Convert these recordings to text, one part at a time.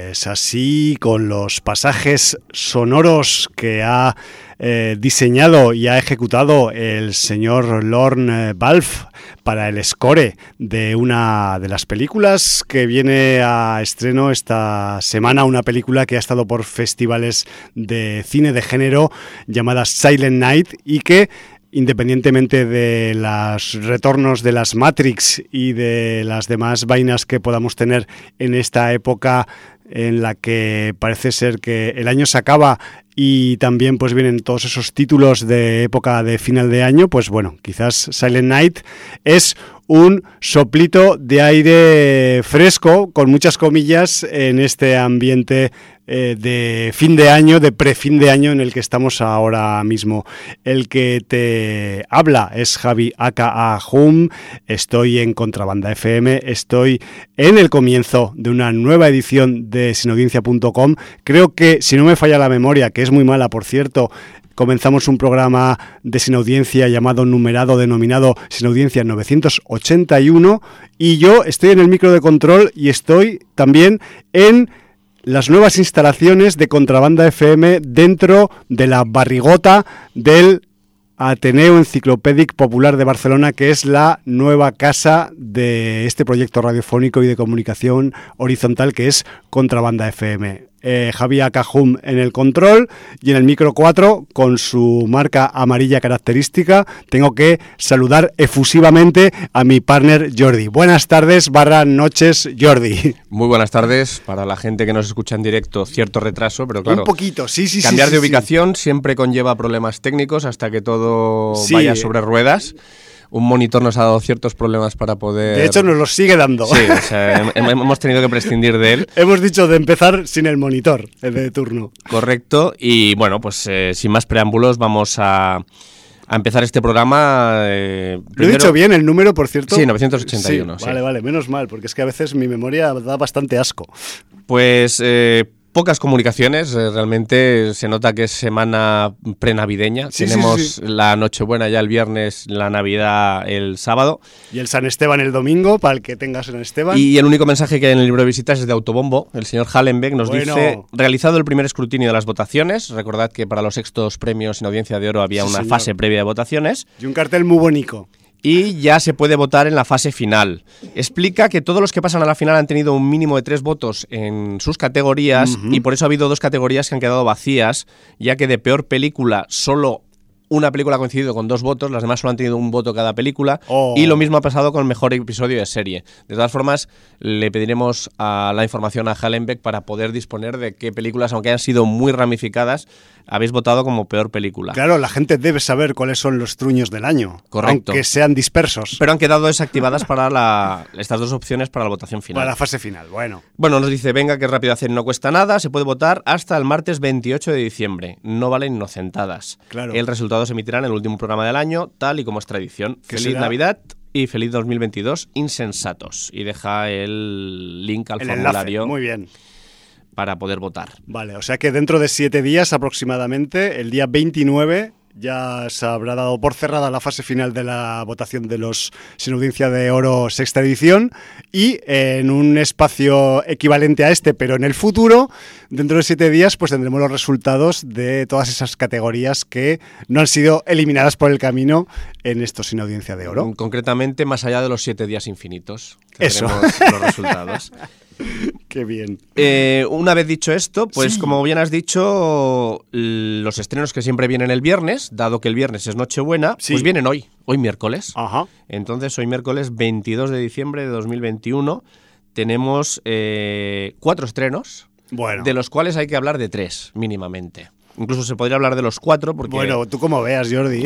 Pues así, con los pasajes sonoros que ha diseñado y ha ejecutado el señor Lorne Balfe para el score de una de las películas que viene a estreno esta semana, una película que ha estado por festivales de cine de género llamada Silent Night y que, independientemente de los retornos de las Matrix y de las demás vainas que podamos tener en esta época en la que parece ser que el año se acaba y también pues vienen todos esos títulos de época de final de año, pues bueno, quizás Silent Night es un soplito de aire fresco, con muchas comillas, en este ambiente de fin de año, de prefin de año en el que estamos ahora mismo. El que te habla es Javi aka Hum, estoy en Contrabanda FM, estoy en el comienzo de una nueva edición de sinaudiencia.com. Creo que, si no me falla la memoria, que es muy mala por cierto, comenzamos un programa de Sin Audiencia denominado Sin Audiencia 981, y yo estoy en el micro de control y estoy también en las nuevas instalaciones de Contrabanda FM dentro de la barrigota del Ateneo Enciclopèdic Popular de Barcelona, que es la nueva casa de este proyecto radiofónico y de comunicación horizontal que es Contrabanda FM. Javi Acajum en el control y en el micro 4 con su marca amarilla característica. Tengo que saludar efusivamente a mi partner Jordi. Buenas tardes / noches, Jordi. Muy buenas tardes. Para la gente que nos escucha en directo, cierto retraso, pero claro, un poquito, sí. Cambiar de ubicación siempre conlleva problemas técnicos hasta que todo vaya sobre ruedas. Un monitor nos ha dado ciertos problemas para poder... De hecho, nos los sigue dando. Sí, o sea, hemos tenido que prescindir de él. Hemos dicho de empezar sin el monitor, el de turno. Correcto. Y bueno, pues sin más preámbulos vamos a empezar este programa. Primero... ¿Lo he dicho bien el número, por cierto? Sí, 981. Sí. Vale, menos mal, porque es que a veces mi memoria da bastante asco. Pues... pocas comunicaciones, realmente se nota que es semana prenavideña. Tenemos la Nochebuena ya el viernes, la Navidad el sábado. Y el San Esteban el domingo, para el que tenga San Esteban. Y el único mensaje que hay en el libro de visitas es de Autobombo. El señor Hallenbeck nos dice, realizado el primer escrutinio de las votaciones, recordad que para los sextos premios Sin Audiencia de Oro había una fase previa de votaciones. Y un cartel muy bonito. Y ya se puede votar en la fase final. Explica que todos los que pasan a la final han tenido un mínimo de 3 votos en sus categorías y por eso ha habido 2 categorías que han quedado vacías, ya que de peor película solo una película ha coincidido con 2 votos, las demás solo han tenido un voto cada película, y lo mismo ha pasado con el mejor episodio de serie. De todas formas, le pediremos a la información a Hallenbeck para poder disponer de qué películas, aunque hayan sido muy ramificadas, habéis votado como peor película. Claro, la gente debe saber cuáles son los truños del año. Correcto. Aunque sean dispersos. Pero han quedado desactivadas para estas 2 opciones para la votación final. Para la fase final, bueno. Bueno, nos dice, venga, que rápido hacer, no cuesta nada, se puede votar hasta el martes 28 de diciembre. No valen inocentadas. Claro. El resultado se emitirá en el último programa del año, tal y como es tradición. Feliz será? Navidad y feliz 2022, insensatos. Y deja el link al formulario. Enlace. Muy bien. Para poder votar. Vale, o sea que dentro de 7 días aproximadamente, el día 29, ya se habrá dado por cerrada la fase final de la votación de los Sin Audiencia de Oro sexta edición, y en un espacio equivalente a este, pero en el futuro, dentro de 7 días, pues tendremos los resultados de todas esas categorías que no han sido eliminadas por el camino en estos Sin Audiencia de Oro. Concretamente, más allá de los 7 días infinitos. Eso. Los resultados. Qué bien. Una vez dicho esto, pues como bien has dicho, los estrenos que siempre vienen el viernes, dado que el viernes es Nochebuena, pues vienen hoy miércoles. Ajá. Entonces, hoy miércoles 22 de diciembre de 2021 tenemos 4 estrenos, de los cuales hay que hablar de 3 mínimamente. Incluso se podría hablar de los 4 porque... Bueno, tú como veas, Jordi.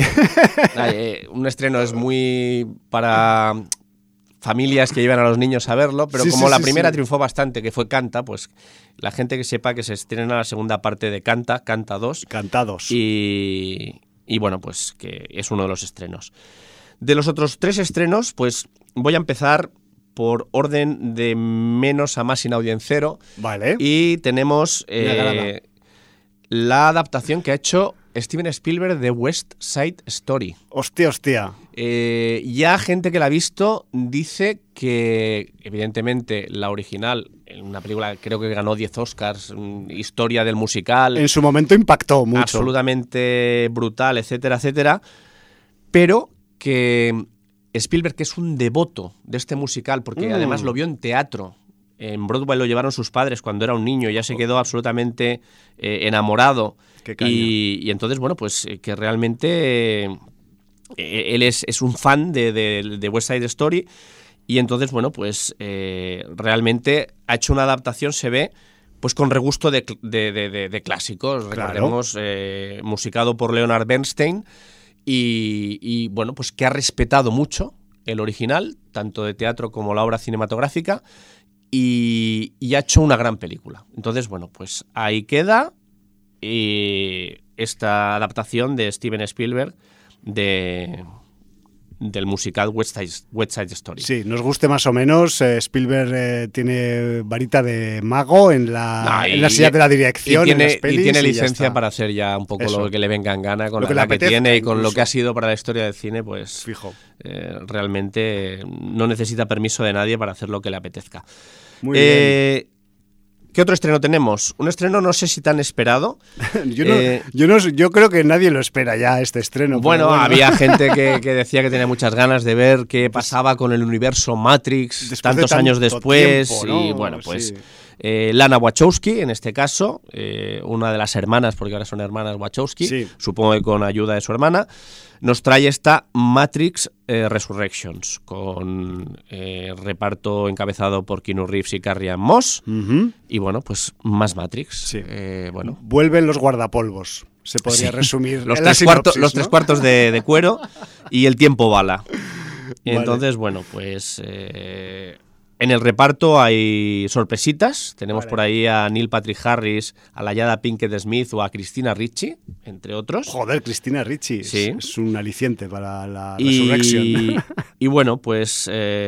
Un estreno es muy para... familias que llevan a los niños a verlo, pero como la primera triunfó bastante, que fue Canta, pues la gente que sepa que se estrena la segunda parte de Canta 2. Canta 2. Y bueno, pues que es uno de los estrenos. De los otros 3 estrenos, pues voy a empezar por orden de menos a más sin audiencero. Vale. Y tenemos la adaptación que ha hecho Steven Spielberg de West Side Story. Hostia. Ya gente que la ha visto dice que, evidentemente, la original, una película creo que ganó 10 Oscars, historia del musical. En su momento impactó mucho. Absolutamente brutal, etcétera, etcétera. Pero que Spielberg, que es un devoto de este musical, porque además lo vio en teatro. En Broadway lo llevaron sus padres cuando era un niño, ya se quedó absolutamente enamorado. Y entonces, bueno, pues que realmente él es un fan de West Side Story. Y entonces, bueno, pues realmente ha hecho una adaptación, se ve, pues con regusto de clásicos. Claro. Recordemos, musicado por Leonard Bernstein. Y bueno, pues que ha respetado mucho el original, tanto de teatro como la obra cinematográfica. Y ha hecho una gran película. Entonces, bueno, pues ahí queda esta adaptación de Steven Spielberg del musical West Side Story. Sí, nos guste más o menos, Spielberg tiene varita de mago en la silla de la dirección. Y tiene licencia para hacer ya un poco lo que le venga en gana con la edad que tiene y con lo que ha sido para la historia del cine, pues fijo. Realmente no necesita permiso de nadie para hacer lo que le apetezca. Muy bien. ¿Qué otro estreno tenemos? Un estreno no sé si tan esperado. Yo creo que nadie lo espera ya este estreno. Bueno, había gente que decía que tenía muchas ganas de ver qué pasaba con el universo Matrix tantos años después. Tiempo, ¿no? Y bueno, pues sí. Lana Wachowski, en este caso, una de las hermanas, porque ahora son hermanas Wachowski, sí. Supongo que con ayuda de su hermana, nos trae esta Matrix Resurrections, con reparto encabezado por Keanu Reeves y Carrie-Anne Moss. Y bueno, pues más Matrix. Sí. Bueno. Vuelven los guardapolvos, se podría resumir. Los en tres cuartos de cuero y el tiempo bala. Vale. Entonces, bueno, pues en el reparto hay sorpresitas. Tenemos por ahí a Neil Patrick Harris, a la Jada Pinkett Smith o a Christina Ricci, entre otros. Joder, Christina Ricci, sí. Es un aliciente para la Resurrection. Y bueno, pues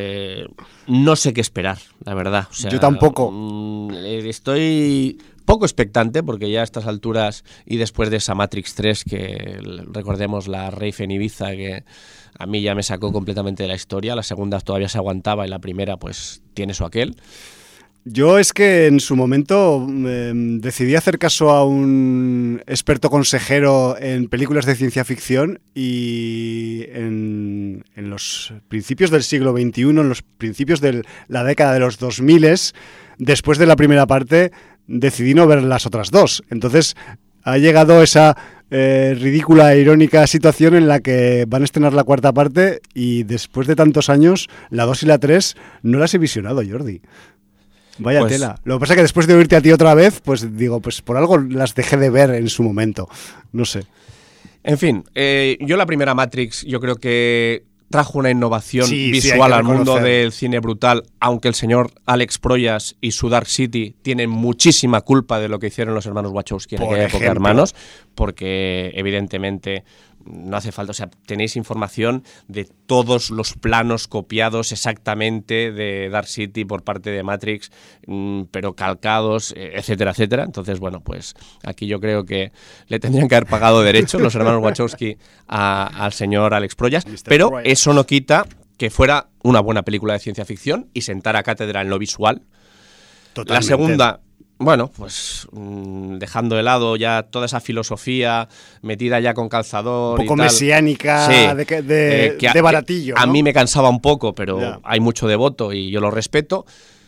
no sé qué esperar, la verdad. O sea, yo tampoco. Estoy poco expectante porque ya a estas alturas y después de esa Matrix 3, que recordemos la rave en Ibiza, que a mí ya me sacó completamente de la historia, la segunda todavía se aguantaba y la primera pues tiene su aquel. Yo es que en su momento decidí hacer caso a un experto consejero en películas de ciencia ficción y en los principios del siglo XXI, en los principios de la década de los 2000, después de la primera parte, decidí no ver las otras dos. Entonces ha llegado esa ridícula e irónica situación en la que van a estrenar la cuarta parte y después de tantos años, la 2 y la 3 no las he visionado, Jordi. Vaya pues, tela. Lo que pasa es que después de oírte a ti otra vez, pues digo, pues por algo las dejé de ver en su momento. No sé. En fin, yo la primera Matrix, yo creo que trajo una innovación visual al mundo del cine brutal, aunque el señor Alex Proyas y su Dark City tienen muchísima culpa de lo que hicieron los hermanos Wachowski en aquella época, hermanos, porque evidentemente no hace falta, o sea, tenéis información de todos los planos copiados exactamente de Dark City por parte de Matrix, pero calcados, etcétera, etcétera. Entonces, bueno, pues aquí yo creo que le tendrían que haber pagado derechos los hermanos Wachowski al señor Alex Proyas, pero eso no quita que fuera una buena película de ciencia ficción y sentara cátedra en lo visual. Totalmente. La segunda, bueno, pues dejando de lado ya toda esa filosofía metida ya con calzador. Un poco y tal. Mesiánica, sí, de baratillo. A mí me cansaba un poco, pero hay mucho devoto y yo lo respeto.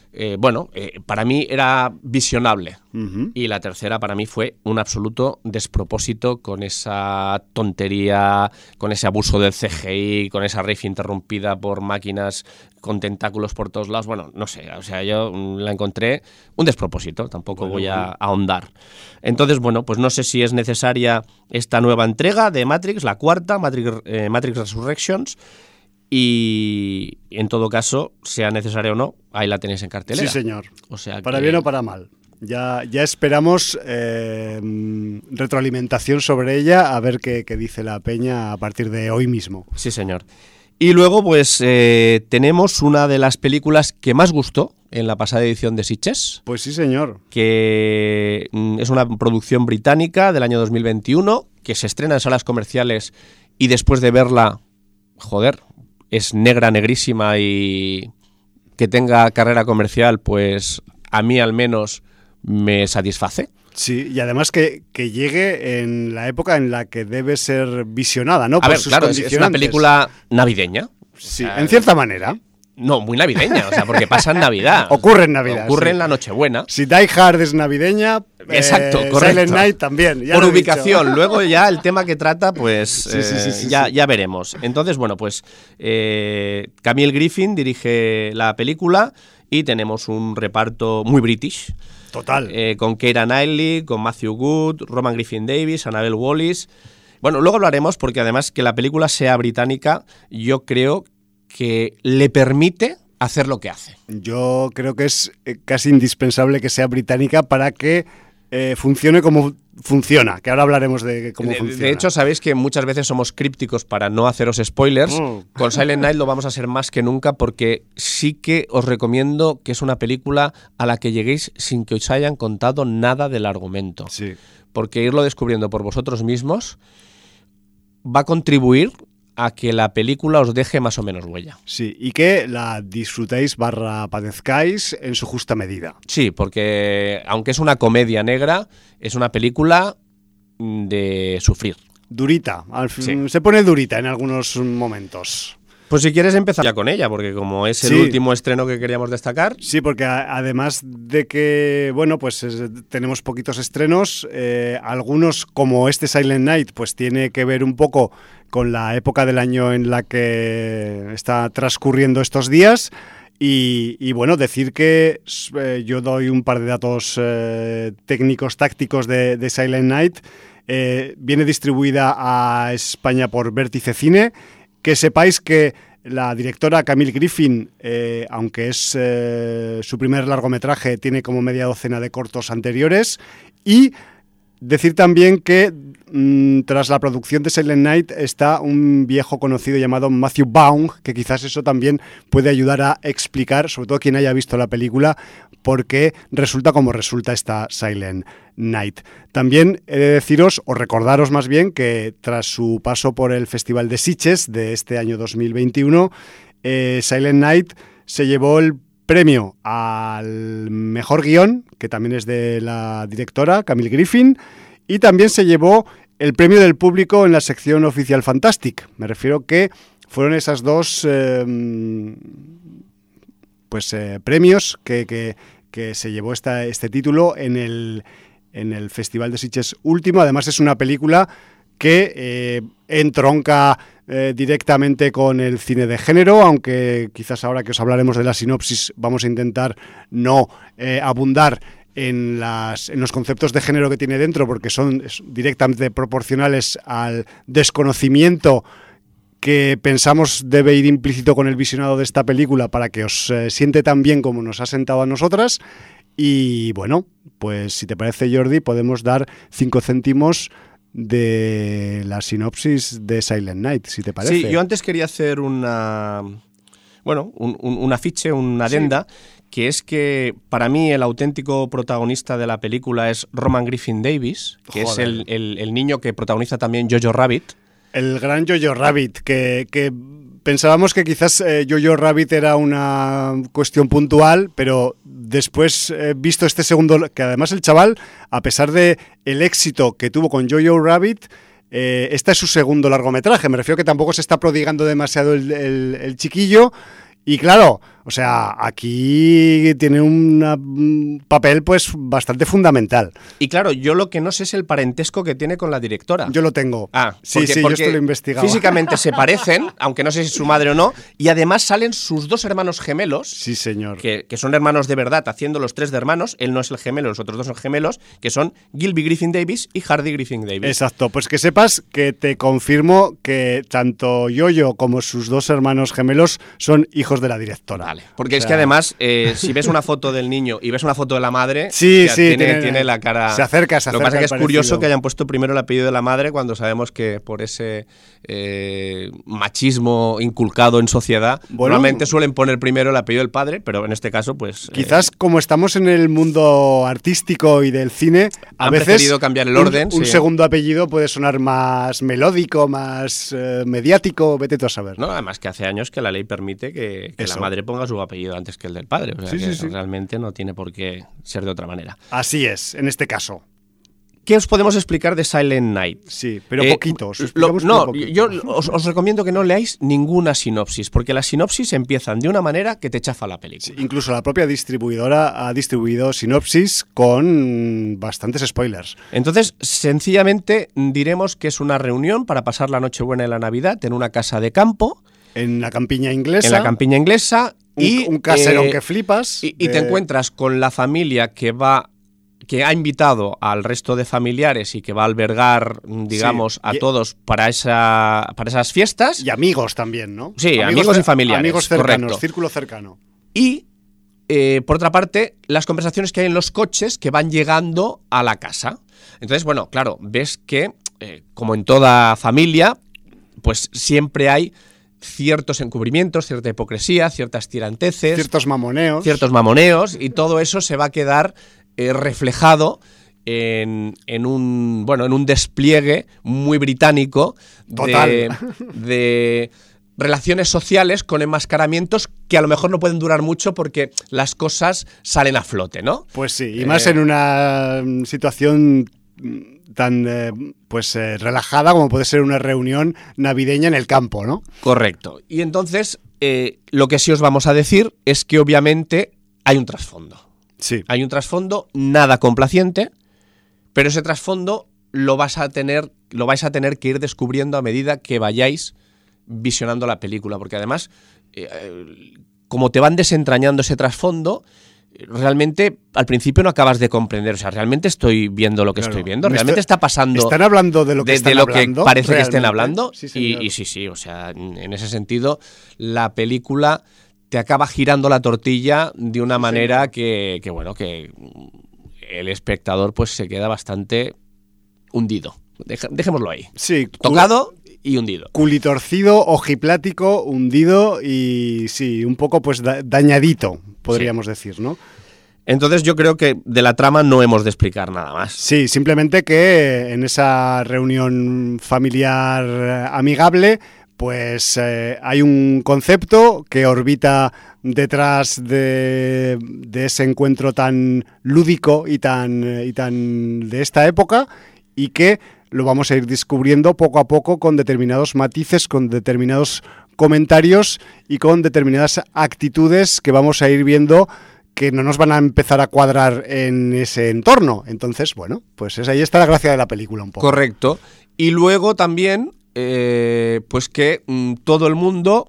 Para mí era visionable. Y la tercera para mí fue un absoluto despropósito con esa tontería, con ese abuso del CGI, con esa rave interrumpida por máquinas con tentáculos por todos lados. Bueno, no sé, o sea, yo la encontré un despropósito, tampoco voy a ahondar. Entonces, bueno, pues no sé si es necesaria esta nueva entrega de Matrix, la cuarta, Matrix Resurrections. Y en todo caso, sea necesario o no, ahí la tenéis en cartelera. Sí, señor. O sea para bien o para mal. Ya esperamos retroalimentación sobre ella, a ver qué dice la peña a partir de hoy mismo. Sí, señor. Y luego, pues, tenemos una de las películas que más gustó en la pasada edición de Sitges. Pues sí, señor. Que es una producción británica del año 2021, que se estrena en salas comerciales y después de verla, joder, es negra, negrísima y que tenga carrera comercial, pues a mí al menos me satisface. Sí, y además que llegue en la época en la que debe ser visionada, ¿no? A ver, claro, es una película navideña. Sí, en cierta manera. No, muy navideña, o sea, porque pasa en Navidad. Ocurre en Navidad. Ocurre en la Nochebuena. Si Die Hard es navideña, exacto, correcto. Silent Night también. Ya por ubicación. Luego ya el tema que trata, pues sí. Ya veremos. Entonces, bueno, pues Camille Griffin dirige la película y tenemos un reparto muy british. Total. Con Keira Knightley, con Matthew Good, Roman Griffin Davis, Annabelle Wallis. Bueno, luego hablaremos porque además que la película sea británica, yo creo que le permite hacer lo que hace. Yo creo que es casi indispensable que sea británica para que funcione como funciona, que ahora hablaremos de cómo funciona. De hecho, sabéis que muchas veces somos crípticos para no haceros spoilers. Con Silent Night lo vamos a hacer más que nunca porque sí que os recomiendo que es una película a la que lleguéis sin que os hayan contado nada del argumento. Sí. Porque irlo descubriendo por vosotros mismos va a contribuir a que la película os deje más o menos huella. Sí, y que la disfrutéis / padezcáis en su justa medida. Sí, porque aunque es una comedia negra, es una película de sufrir. Durita, Sí. Se pone durita en algunos momentos. Pues si quieres empezar ya con ella, porque como es el último estreno que queríamos destacar. Sí, porque además de que, bueno, pues tenemos poquitos estrenos, algunos como este Silent Night, pues tiene que ver un poco con la época del año en la que está transcurriendo estos días. Y bueno, decir que yo doy un par de datos técnicos, tácticos de Silent Night. Viene distribuida a España por Vértice Cine. Que sepáis que la directora Camille Griffin, aunque es su primer largometraje, tiene como media docena de cortos anteriores. Y decir también que tras la producción de Silent Night está un viejo conocido llamado Matthew Vaughn, que quizás eso también puede ayudar a explicar, sobre todo quien haya visto la película, por qué resulta como resulta esta Silent Night. También he de deciros, o recordaros más bien, que tras su paso por el Festival de Sitges de este año 2021, Silent Night se llevó el premio al mejor guión, que también es de la directora Camille Griffin, y también se llevó el premio del público en la sección Oficial Fantastic. Me refiero que fueron esas dos premios que se llevó este título en el Festival de Sitges último. Además es una película que entronca directamente con el cine de género, aunque quizás ahora que os hablaremos de la sinopsis vamos a intentar no abundar en los conceptos de género que tiene dentro, porque son directamente proporcionales al desconocimiento que pensamos debe ir implícito con el visionado de esta película para que os siente tan bien como nos ha sentado a nosotras. Y bueno, pues si te parece, Jordi, podemos dar 5 céntimos de la sinopsis de Silent Night, si te parece. Sí, yo antes quería hacer un afiche, una adenda, que es que para mí el auténtico protagonista de la película es Roman Griffin Davis, que es el niño que protagoniza también Jojo Rabbit. El gran Jojo Rabbit, que pensábamos que quizás Jojo Rabbit era una cuestión puntual, pero después, visto este segundo, que además el chaval, a pesar de el éxito que tuvo con Jojo Rabbit, este es su segundo largometraje. Me refiero que tampoco se está prodigando demasiado el chiquillo. Y claro, o sea, aquí tiene un papel pues bastante fundamental. Y claro, yo lo que no sé es el parentesco que tiene con la directora. Yo lo tengo. Sí, yo esto lo he investigado. Físicamente se parecen, aunque no sé si es su madre o no, y además salen sus dos hermanos gemelos. Sí, señor. Que son hermanos de verdad, haciendo los 3 de hermanos. Él no es el gemelo, los otros 2 son gemelos, que son Gilby Griffin Davis y Hardy Griffin Davis. Exacto, pues que sepas que te confirmo que tanto Jojo como sus 2 hermanos gemelos son hijos de la directora. vale. Porque es que además, si ves una foto del niño y ves una foto de la madre, tiene la cara... Se acerca. Lo que pasa es que es curioso que hayan puesto primero el apellido de la madre cuando sabemos que por ese machismo inculcado en sociedad, normalmente suelen poner primero el apellido del padre, pero en este caso, pues... Quizás como estamos en el mundo artístico y del cine, a veces preferido cambiar el orden. Un segundo apellido puede sonar más melódico, más mediático, vete tú a saber. No, además que hace años que la ley permite que la madre ponga su apellido antes que el del padre. O sea, realmente no tiene por qué ser de otra manera. Así es, en este caso. ¿Qué os podemos explicar de Silent Night? Sí, pero poquito. Yo os recomiendo que no leáis ninguna sinopsis, porque las sinopsis empiezan de una manera que te chafa la película. Sí, incluso la propia distribuidora ha distribuido sinopsis con bastantes spoilers. Entonces, sencillamente diremos que es una reunión para pasar la Nochebuena y la Navidad en una casa de campo. En la campiña inglesa. En la campiña inglesa. Un caserón que flipas. Y te encuentras con la familia que ha invitado al resto de familiares y que va a albergar, digamos, a todos para esas fiestas. Y amigos también, ¿no? Sí, amigos y familiares. Amigos cercanos, correcto. Círculo cercano. Y, por otra parte, las conversaciones que hay en los coches que van llegando a la casa. Entonces, bueno, claro, ves que, como en toda familia, pues siempre hay ciertos encubrimientos, cierta hipocresía, ciertas tiranteces. Ciertos mamoneos, y todo eso se va a quedar reflejado en un despliegue muy británico de relaciones sociales con enmascaramientos que a lo mejor no pueden durar mucho porque las cosas salen a flote, ¿no? Pues sí, y más en una situación tan relajada como puede ser una reunión navideña en el campo, ¿no? Correcto. Y entonces lo que sí os vamos a decir es que obviamente hay un trasfondo. Sí. Hay un trasfondo nada complaciente, pero ese trasfondo lo vais a tener que ir descubriendo a medida que vayáis visionando la película, porque además, como te van desentrañando ese trasfondo, realmente al principio no acabas de comprender, o sea, realmente estoy viendo lo que estoy viendo, realmente está pasando. ¿Están hablando de lo que están hablando? Que parece ¿realmente? Que estén hablando, sí, sí, o sea, en ese sentido, la película te acaba girando la tortilla de una manera que el espectador pues se queda bastante hundido. Dejémoslo ahí. Sí, tocado y hundido. Culitorcido, ojiplático, hundido y sí, un poco pues dañadito, podríamos decir, ¿no? Entonces yo creo que de la trama no hemos de explicar nada más. Sí, simplemente que en esa reunión familiar amigable pues hay un concepto que orbita detrás de ese encuentro tan lúdico y tan de esta época, y que lo vamos a ir descubriendo poco a poco con determinados matices, con determinados comentarios y con determinadas actitudes que vamos a ir viendo que no nos van a empezar a cuadrar en ese entorno. Entonces, bueno, pues ahí está la gracia de la película un poco. Correcto. Y luego también pues que todo el mundo,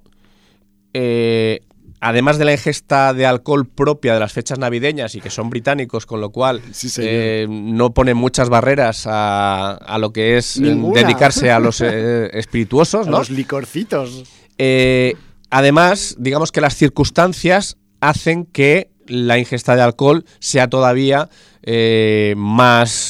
además de la ingesta de alcohol propia de las fechas navideñas y que son británicos, con lo cual no ponen muchas barreras a lo que es dedicarse a los espirituosos, ¿no? A los licorcitos. Además, digamos que las circunstancias hacen que la ingesta de alcohol sea todavía más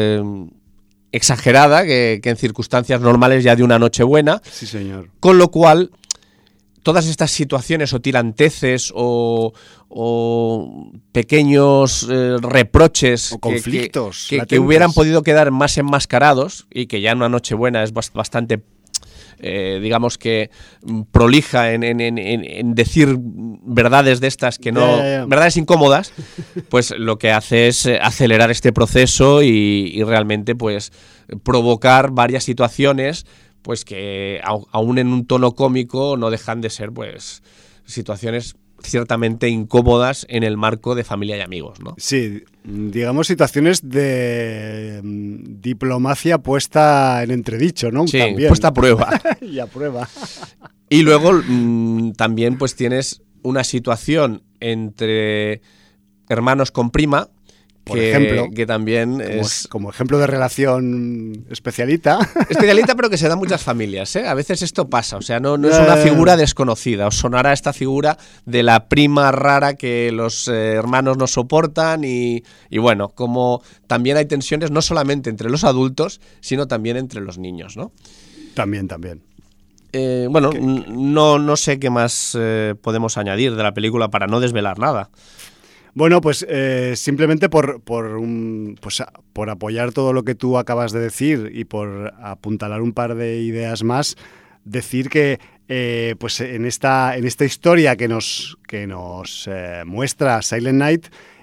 exagerada que en circunstancias normales ya de una Nochebuena. Sí, señor. Con lo cual, todas estas situaciones o tiranteces o pequeños reproches o conflictos que hubieran podido quedar más enmascarados y que ya en una Nochebuena es bastante digamos que prolija en decir verdades de estas que no, verdades incómodas, pues lo que hace es acelerar este proceso y realmente pues provocar varias situaciones pues que aún en un tono cómico no dejan de ser pues situaciones ciertamente incómodas en el marco de familia y amigos, ¿no? Sí, digamos situaciones de diplomacia puesta en entredicho, ¿no? Sí, también. Puesta a prueba. Y a prueba. Y luego también pues tienes una situación entre hermanos con prima que también como ejemplo de relación especialita. Especialita, pero que se da en muchas familias, ¿eh? A veces esto pasa, o sea, no es una figura desconocida. Os sonará esta figura de la prima rara que los hermanos no soportan y bueno, como también hay tensiones no solamente entre los adultos, sino también entre los niños, ¿no? También. Bueno, no sé qué más podemos añadir de la película para no desvelar nada. Bueno, pues simplemente por apoyar todo lo que tú acabas de decir y por apuntalar un par de ideas más, decir que pues en esta historia que nos muestra Silent Night,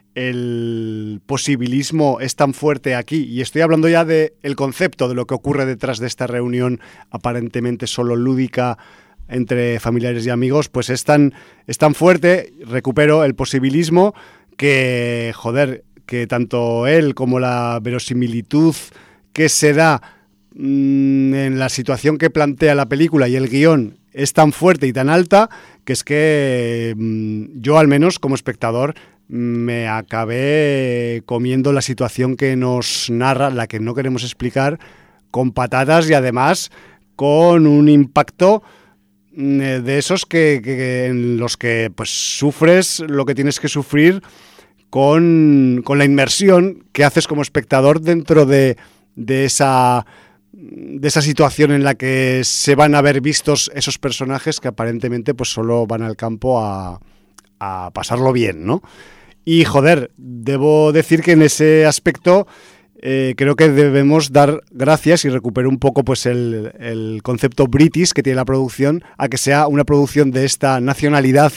el posibilismo es tan fuerte aquí, y estoy hablando ya del concepto de lo que ocurre detrás de esta reunión aparentemente solo lúdica entre familiares y amigos, pues es tan fuerte, recupero el posibilismo, que, joder, que tanto él como la verosimilitud que se da en la situación que plantea la película y el guión es tan fuerte y tan alta, que es que yo, al menos como espectador, me acabé comiendo la situación que nos narra, la que no queremos explicar, con patatas, y además con un impacto de esos que en los que pues sufres lo que tienes que sufrir con la inmersión que haces como espectador dentro de esa situación en la que se van a ver vistos esos personajes que aparentemente pues solo van al campo a pasarlo bien, ¿no? Y, joder, debo decir que en ese aspecto creo que debemos dar gracias, y recupero un poco pues el concepto british que tiene la producción, a que sea una producción de esta nacionalidad,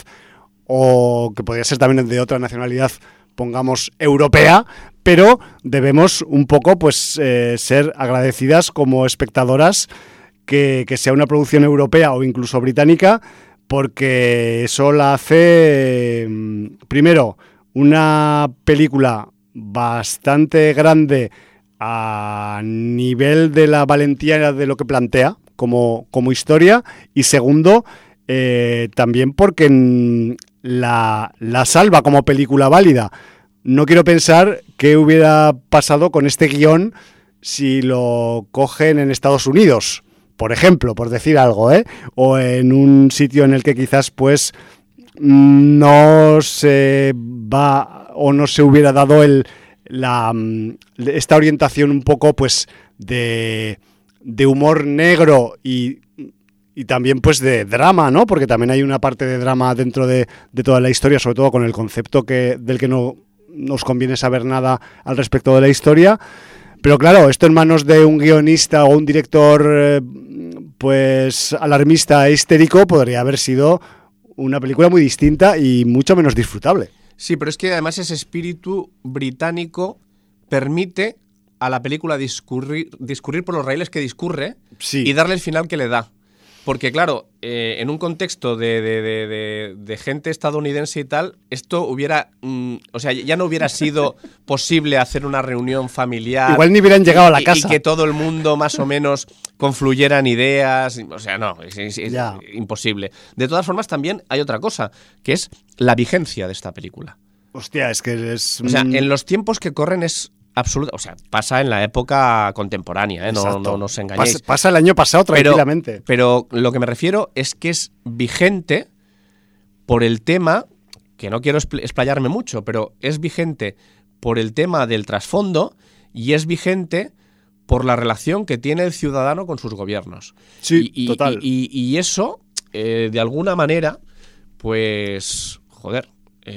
o que podría ser también de otra nacionalidad, pongamos europea, pero debemos un poco pues ser agradecidas como espectadoras que sea una producción europea o incluso británica, porque eso la hace, primero, una película bastante grande a nivel de la valentía de lo que plantea como historia, y segundo, también porque la salva como película válida. No quiero pensar qué hubiera pasado con este guión si lo cogen en Estados Unidos, por ejemplo, por decir algo, o en un sitio en el que quizás pues no se va o no se hubiera dado esta orientación un poco pues de humor negro y también pues de drama, ¿no? Porque también hay una parte de drama dentro de toda la historia, sobre todo con el concepto del que no nos conviene saber nada al respecto de la historia. Pero claro, esto en manos de un guionista o un director pues alarmista e histérico podría haber sido una película muy distinta y mucho menos disfrutable. Sí, pero es que además ese espíritu británico permite a la película discurrir por los raíles que discurre, sí, y darle el final que le da. Porque claro, en un contexto de gente estadounidense y tal, esto hubiera, o sea, ya no hubiera sido posible hacer una reunión familiar. Igual ni hubieran llegado a la casa. Y que todo el mundo más o menos confluyeran ideas. O sea, no, es imposible. De todas formas, también hay otra cosa, que es la vigencia de esta película. Hostia, es que es... O sea, en los tiempos que corren es absoluta, o sea, pasa en la época contemporánea, no nos engañéis. Pasa el año pasado tranquilamente. Pero lo que me refiero es que es vigente por el tema, que no quiero explayarme mucho, pero es vigente por el tema del trasfondo y es vigente por la relación que tiene el ciudadano con sus gobiernos. Sí, total. Y eso, de alguna manera, pues, joder,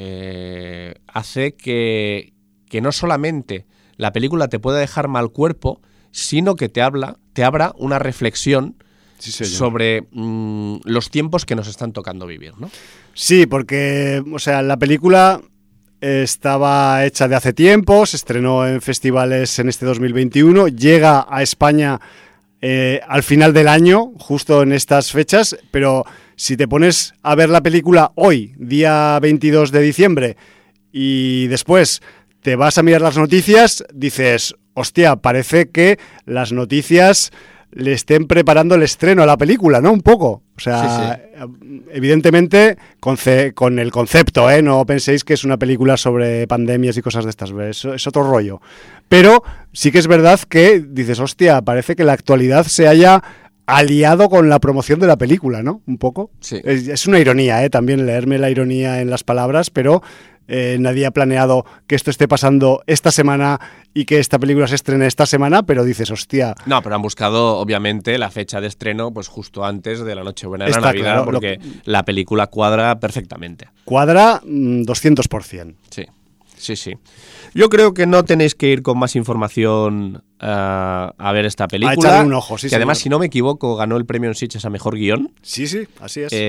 hace que no solamente la película te puede dejar mal cuerpo, sino que te abra una reflexión, sí, sobre los tiempos que nos están tocando vivir, ¿no? Sí, porque, o sea, la película estaba hecha de hace tiempo, se estrenó en festivales en este 2021, llega a España al final del año, justo en estas fechas, pero si te pones a ver la película hoy, día 22 de diciembre, y después te vas a mirar las noticias, dices, hostia, parece que las noticias le estén preparando el estreno a la película, ¿no? Un poco. O sea, evidentemente con el concepto, no penséis que es una película sobre pandemias y cosas de estas, es otro rollo. Pero sí que es verdad que dices, hostia, parece que la actualidad se haya aliado con la promoción de la película, ¿no? Un poco. Sí. Es una ironía, también leerme la ironía en las palabras, pero nadie ha planeado que esto esté pasando esta semana y que esta película se estrene esta semana, pero dices, hostia... No, pero han buscado, obviamente, la fecha de estreno pues justo antes de la Nochebuena de la Navidad, claro, porque la película cuadra perfectamente. Cuadra 200%. Sí, sí, sí. Yo creo que no tenéis que ir con más información a ver esta película. A echarle un ojo, sí, que además, si no me equivoco, ganó el premio en Sitges a Mejor Guión. Sí, sí, así es.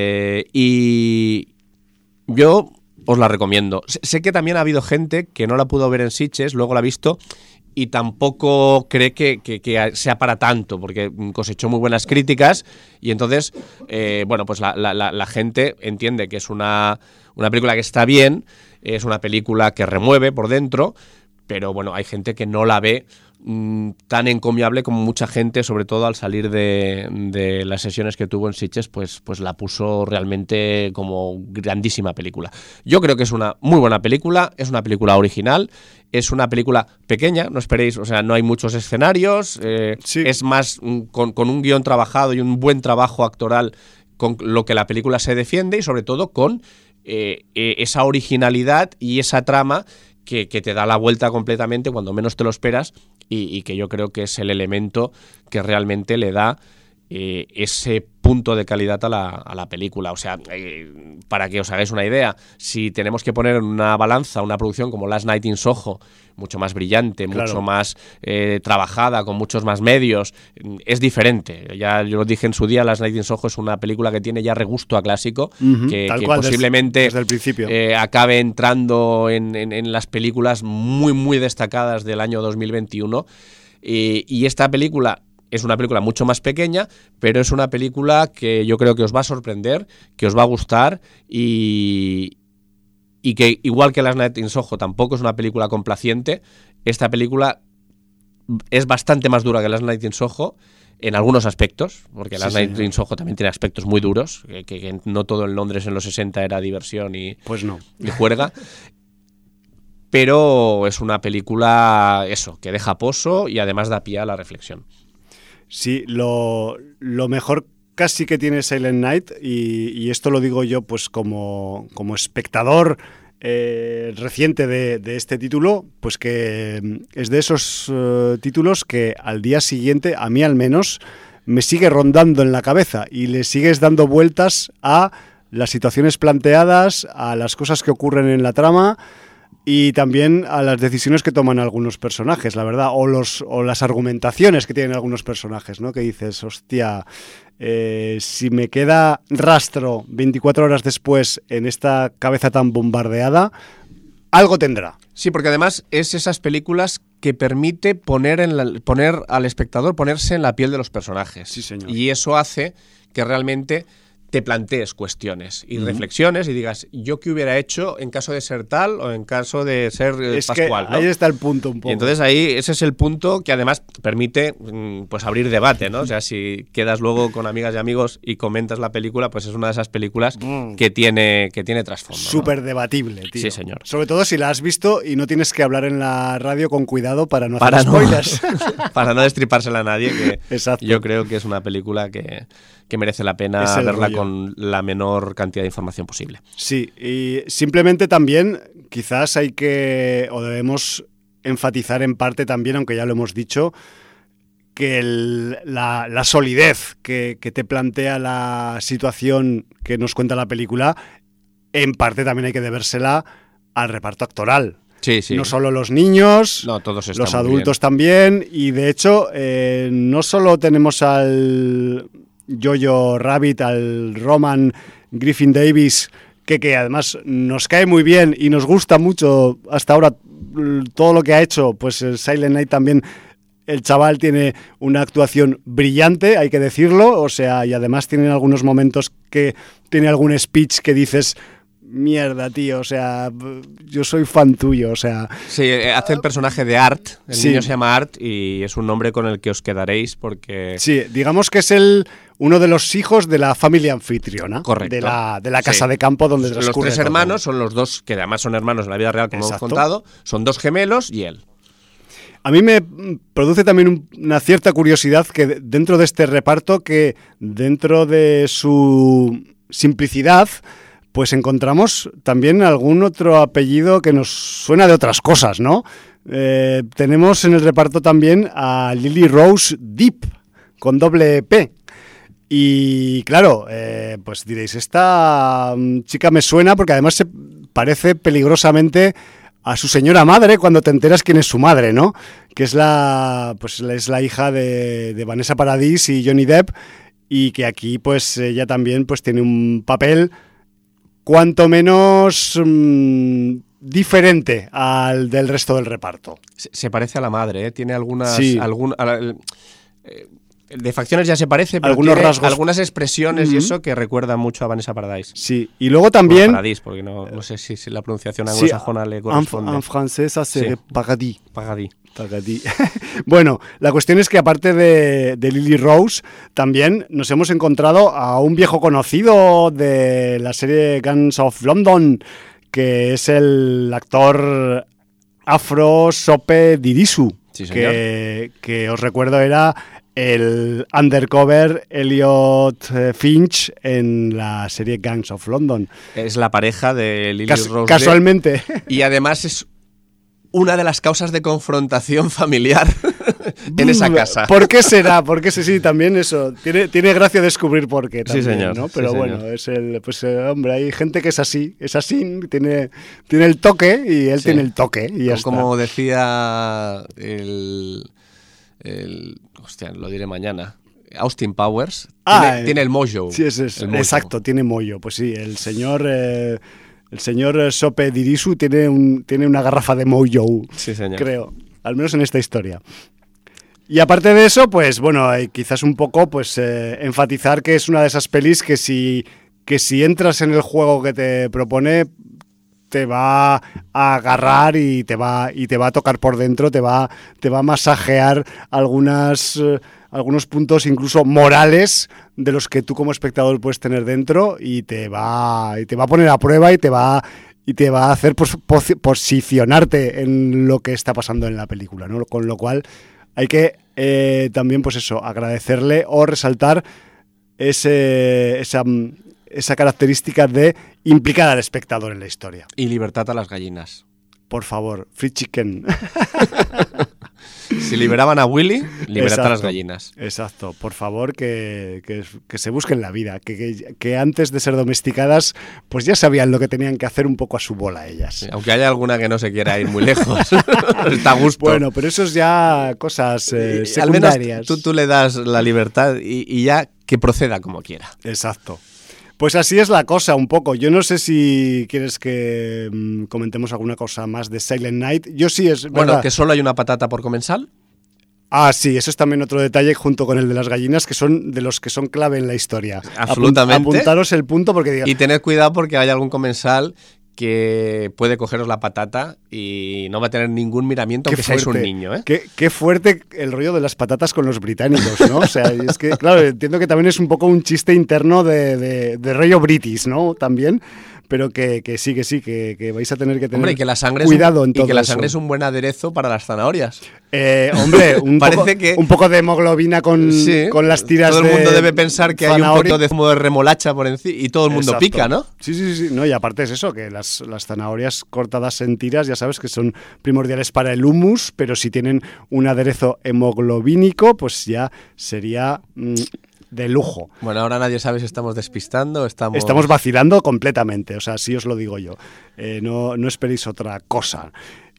Y yo os la recomiendo. Sé que también ha habido gente que no la pudo ver en Sitges, luego la ha visto y tampoco cree que sea para tanto, porque cosechó muy buenas críticas y entonces, bueno, pues la gente entiende que es una película que está bien, es una película que remueve por dentro, pero bueno, hay gente que no la ve tan encomiable como mucha gente, sobre todo al salir de las sesiones que tuvo en Sitges, pues la puso realmente como grandísima película. Yo creo que es una muy buena película, es una película original, es una película pequeña, no esperéis, o sea, no hay muchos escenarios, sí. Es más con un guión trabajado y un buen trabajo actoral con lo que la película se defiende y sobre todo con esa originalidad y esa trama que te da la vuelta completamente cuando menos te lo esperas y que yo creo que es el elemento que realmente le da ese punto de calidad a la película. O sea, para que os hagáis una idea, si tenemos que poner en una balanza una producción como Last Night in Soho, mucho más brillante, claro, mucho más trabajada, con muchos más medios, es diferente. Ya yo lo dije en su día, Last Night in Soho es una película que tiene ya regusto a clásico, que posiblemente desde el principio acabe entrando en las películas muy, muy destacadas del año 2021. Y esta película es una película mucho más pequeña, pero es una película que yo creo que os va a sorprender, que os va a gustar y que, igual que Last Night in Soho tampoco es una película complaciente, esta película es bastante más dura que Last Night in Soho en algunos aspectos, porque Last Night in Soho también tiene aspectos muy duros, que no todo en Londres en los 60 era diversión y juerga. Pero es una película, eso, que deja pozo y además da pie a la reflexión. Sí, lo mejor casi que tiene Silent Night, y esto lo digo yo pues como espectador reciente de este título, pues que es de esos títulos que al día siguiente, a mí al menos, me sigue rondando en la cabeza y le sigues dando vueltas a las situaciones planteadas, a las cosas que ocurren en la trama y también a las decisiones que toman algunos personajes, la verdad, o las argumentaciones que tienen algunos personajes, ¿no? Que dices, hostia, si me queda rastro 24 horas después en esta cabeza tan bombardeada, algo tendrá. Sí, porque además es esas películas que permite poner al espectador ponerse en la piel de los personajes. Sí, señor. Y eso hace que realmente te plantees cuestiones y reflexiones y digas, ¿yo qué hubiera hecho en caso de ser tal o en caso de ser Pascual? Que ahí, ¿no? Está el punto un poco. Y entonces ahí ese es el punto que además permite pues abrir debate, ¿no? O sea, si quedas luego con amigas y amigos y comentas la película, pues es una de esas películas que tiene trasfondo. Súper, ¿no? Debatible, tío. Sí, señor. Sobre todo si la has visto y no tienes que hablar en la radio con cuidado para no hacer spoilers. Para no destripársela a nadie, que exacto. Yo creo que es una película que merece la pena verla con la menor cantidad de información posible. Sí, y simplemente también quizás hay que, o debemos enfatizar en parte también, aunque ya lo hemos dicho, que la solidez que te plantea la situación que nos cuenta la película, en parte también hay que debérsela al reparto actoral. Sí, sí. No solo los niños, todos los adultos también, y de hecho no solo tenemos al Jojo Rabbit, al Roman Griffin Davis, que además nos cae muy bien y nos gusta mucho hasta ahora todo lo que ha hecho, pues el Silent Night también. El chaval tiene una actuación brillante, hay que decirlo, o sea, y además tiene algunos momentos que tiene algún speech que dices, mierda, tío, o sea, yo soy fan tuyo, o sea... Sí, hace el personaje de Art, niño se llama Art y es un nombre con el que os quedaréis porque... Sí, digamos que es uno de los hijos de la familia anfitriona. Correcto. De la casa de campo donde Los transcurre tres todo. hermanos son los dos, que además son hermanos en la vida real, como hemos contado, son dos gemelos y él. A mí me produce también una cierta curiosidad que dentro de este reparto, que dentro de su simplicidad, pues encontramos también algún otro apellido que nos suena de otras cosas, ¿no? Tenemos en el reparto también a Lily Rose Depp, con doble P. Y claro, pues diréis, esta chica me suena porque además se parece peligrosamente a su señora madre cuando te enteras quién es su madre, ¿no? Que es la hija de Vanessa Paradis y Johnny Depp, y que aquí pues ella también pues tiene un papel cuanto menos diferente al del resto del reparto. Se parece a la madre, ¿eh? Tiene algunas... Sí. De facciones ya se parece, pero algunos tiene rasgos, algunas expresiones y eso que recuerdan mucho a Vanessa Paradis. Sí, y luego también... Bueno, Paradis, porque no sé si la pronunciación anglosajona le corresponde. En francés sería Paradis. Paradis. Bueno, la cuestión es que aparte de Lily Rose, también nos hemos encontrado a un viejo conocido de la serie Gangs of London, que es el actor afro Sope Dirisu, sí, señor. Que os recuerdo era el undercover Elliot Finch en la serie Gangs of London. Es la pareja de Lily Rose. Casualmente. Y además es una de las causas de confrontación familiar en esa casa. ¿Por qué será? Porque sí, también eso. Tiene gracia descubrir por qué también, sí, señor, ¿no? Pero sí, bueno, señor. es hombre, hay gente que es así, tiene el toque y él tiene el toque y ya como está. decía hostia, lo diré mañana. Austin Powers tiene el mojo. Sí, el mojo. Exacto, tiene mojo. Pues sí, el señor Sope Dirisu tiene una garrafa de mojo, sí, señor. Creo, al menos en esta historia. Y aparte de eso, pues bueno, quizás un poco pues enfatizar que es una de esas pelis que si entras en el juego que te propone, te va a agarrar y te va a tocar por dentro, te va a masajear algunos puntos incluso morales de los que tú como espectador puedes tener dentro, y te va a poner a prueba y te va a hacer posicionarte en lo que está pasando en la película, ¿no? Con lo cual hay que también pues eso, agradecerle o resaltar esa característica de implicar al espectador en la historia. Y libertad a las gallinas. Por favor, free chicken. Si liberaban a Willy, libertad a las gallinas. Exacto, por favor, que se busquen la vida, que antes de ser domesticadas, pues ya sabían lo que tenían que hacer un poco a su bola ellas. Sí, aunque haya alguna que no se quiera ir muy lejos, está a gusto. Bueno, pero eso es ya cosas secundarias. Al menos tú le das la libertad y ya que proceda como quiera. Exacto. Pues así es la cosa un poco. Yo no sé si quieres que comentemos alguna cosa más de Silent Night. Yo sí, es verdad. Bueno, que solo hay una patata por comensal. Ah, sí, eso es también otro detalle junto con el de las gallinas, que son de los que son clave en la historia. Absolutamente. Apuntaros el punto porque... Y tened cuidado porque hay algún comensal que puede cogeros la patata y no va a tener ningún miramiento aunque seáis un niño, ¿eh? Qué fuerte el rollo de las patatas con los británicos, ¿no? O sea, es que, claro, entiendo que también es un poco un chiste interno de rollo british, ¿no? También, pero que sí, que vais a tener que tener hombre, y que la sangre cuidado en todo y que la eso. sangre es un buen aderezo para las zanahorias. Hombre, un poco de hemoglobina con las tiras de todo el mundo debe pensar que zanahoria. hay un poco de zumo de remolacha por encima y todo el mundo Exacto. pica, ¿no? Sí. No, y aparte es eso, que las zanahorias cortadas en tiras ya sabes que son primordiales para el hummus, pero si tienen un aderezo hemoglobínico, pues ya sería... de lujo. Bueno, ahora nadie sabe si estamos despistando o Estamos vacilando completamente, o sea, sí os lo digo yo. No esperéis otra cosa.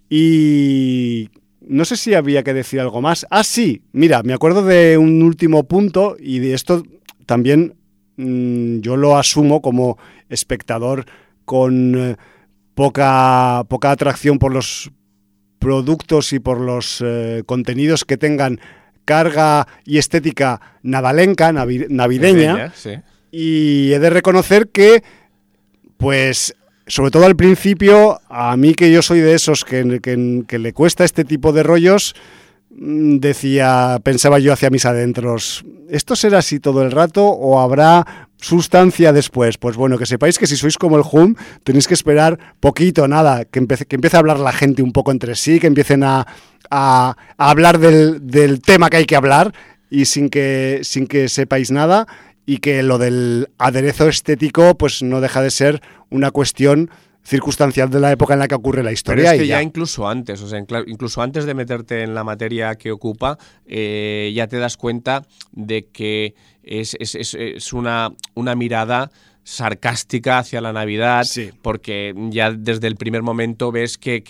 Y no sé si había que decir algo más. Ah, sí, mira, me acuerdo de un último punto, y de esto también yo lo asumo como espectador con poca atracción por los productos y por los contenidos que tengan carga y estética nadalenca, navideña, sí. Y he de reconocer que, pues, sobre todo al principio, a mí que yo soy de esos que le cuesta este tipo de rollos, pensaba yo hacia mis adentros, ¿esto será así todo el rato o habrá sustancia después? Pues bueno, que sepáis que si sois como el Hum, tenéis que esperar poquito, nada, que empiece a hablar la gente un poco entre sí, que empiecen a hablar del tema que hay que hablar y sin que sepáis nada, y que lo del aderezo estético pues no deja de ser una cuestión circunstancial de la época en la que ocurre la historia. Pero es que ya incluso antes, o sea, incluso antes de meterte en la materia que ocupa, ya te das cuenta de que es una mirada sarcástica hacia la Navidad, sí. Porque ya desde el primer momento ves que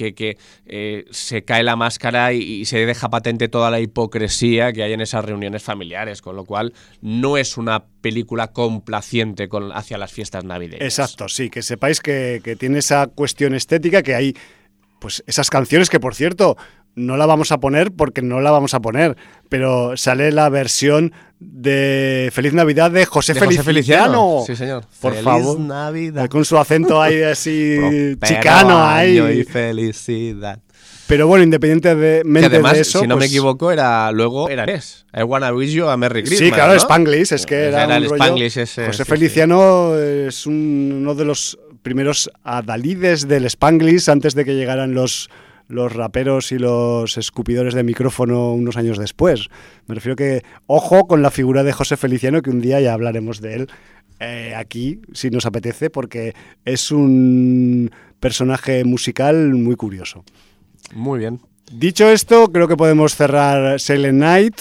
se cae la máscara y se deja patente toda la hipocresía que hay en esas reuniones familiares, con lo cual no es una película complaciente hacia las fiestas navideñas. Exacto, sí, que sepáis que tiene esa cuestión estética, que hay pues esas canciones que, por cierto, no la vamos a poner porque no la vamos a poner, pero sale la versión de Feliz Navidad de José Feliciano. Sí, señor. Por Feliz favor. Navidad. Con su acento ahí así chicano ahí. Y felicidad. Pero bueno, independientemente que además, de eso, si no pues, me equivoco, era inglés. I wanna wish you a Merry Christmas. Sí, claro, ¿no? Spanglish, es que era el un rollo. Spanglish ese. José Feliciano es uno de los primeros adalides del Spanglish antes de que llegaran los raperos y los escupidores de micrófono unos años después. Me refiero que, ojo con la figura de José Feliciano, que un día ya hablaremos de él aquí, si nos apetece, porque es un personaje musical muy curioso. Muy bien. Dicho esto, creo que podemos cerrar Silent Night,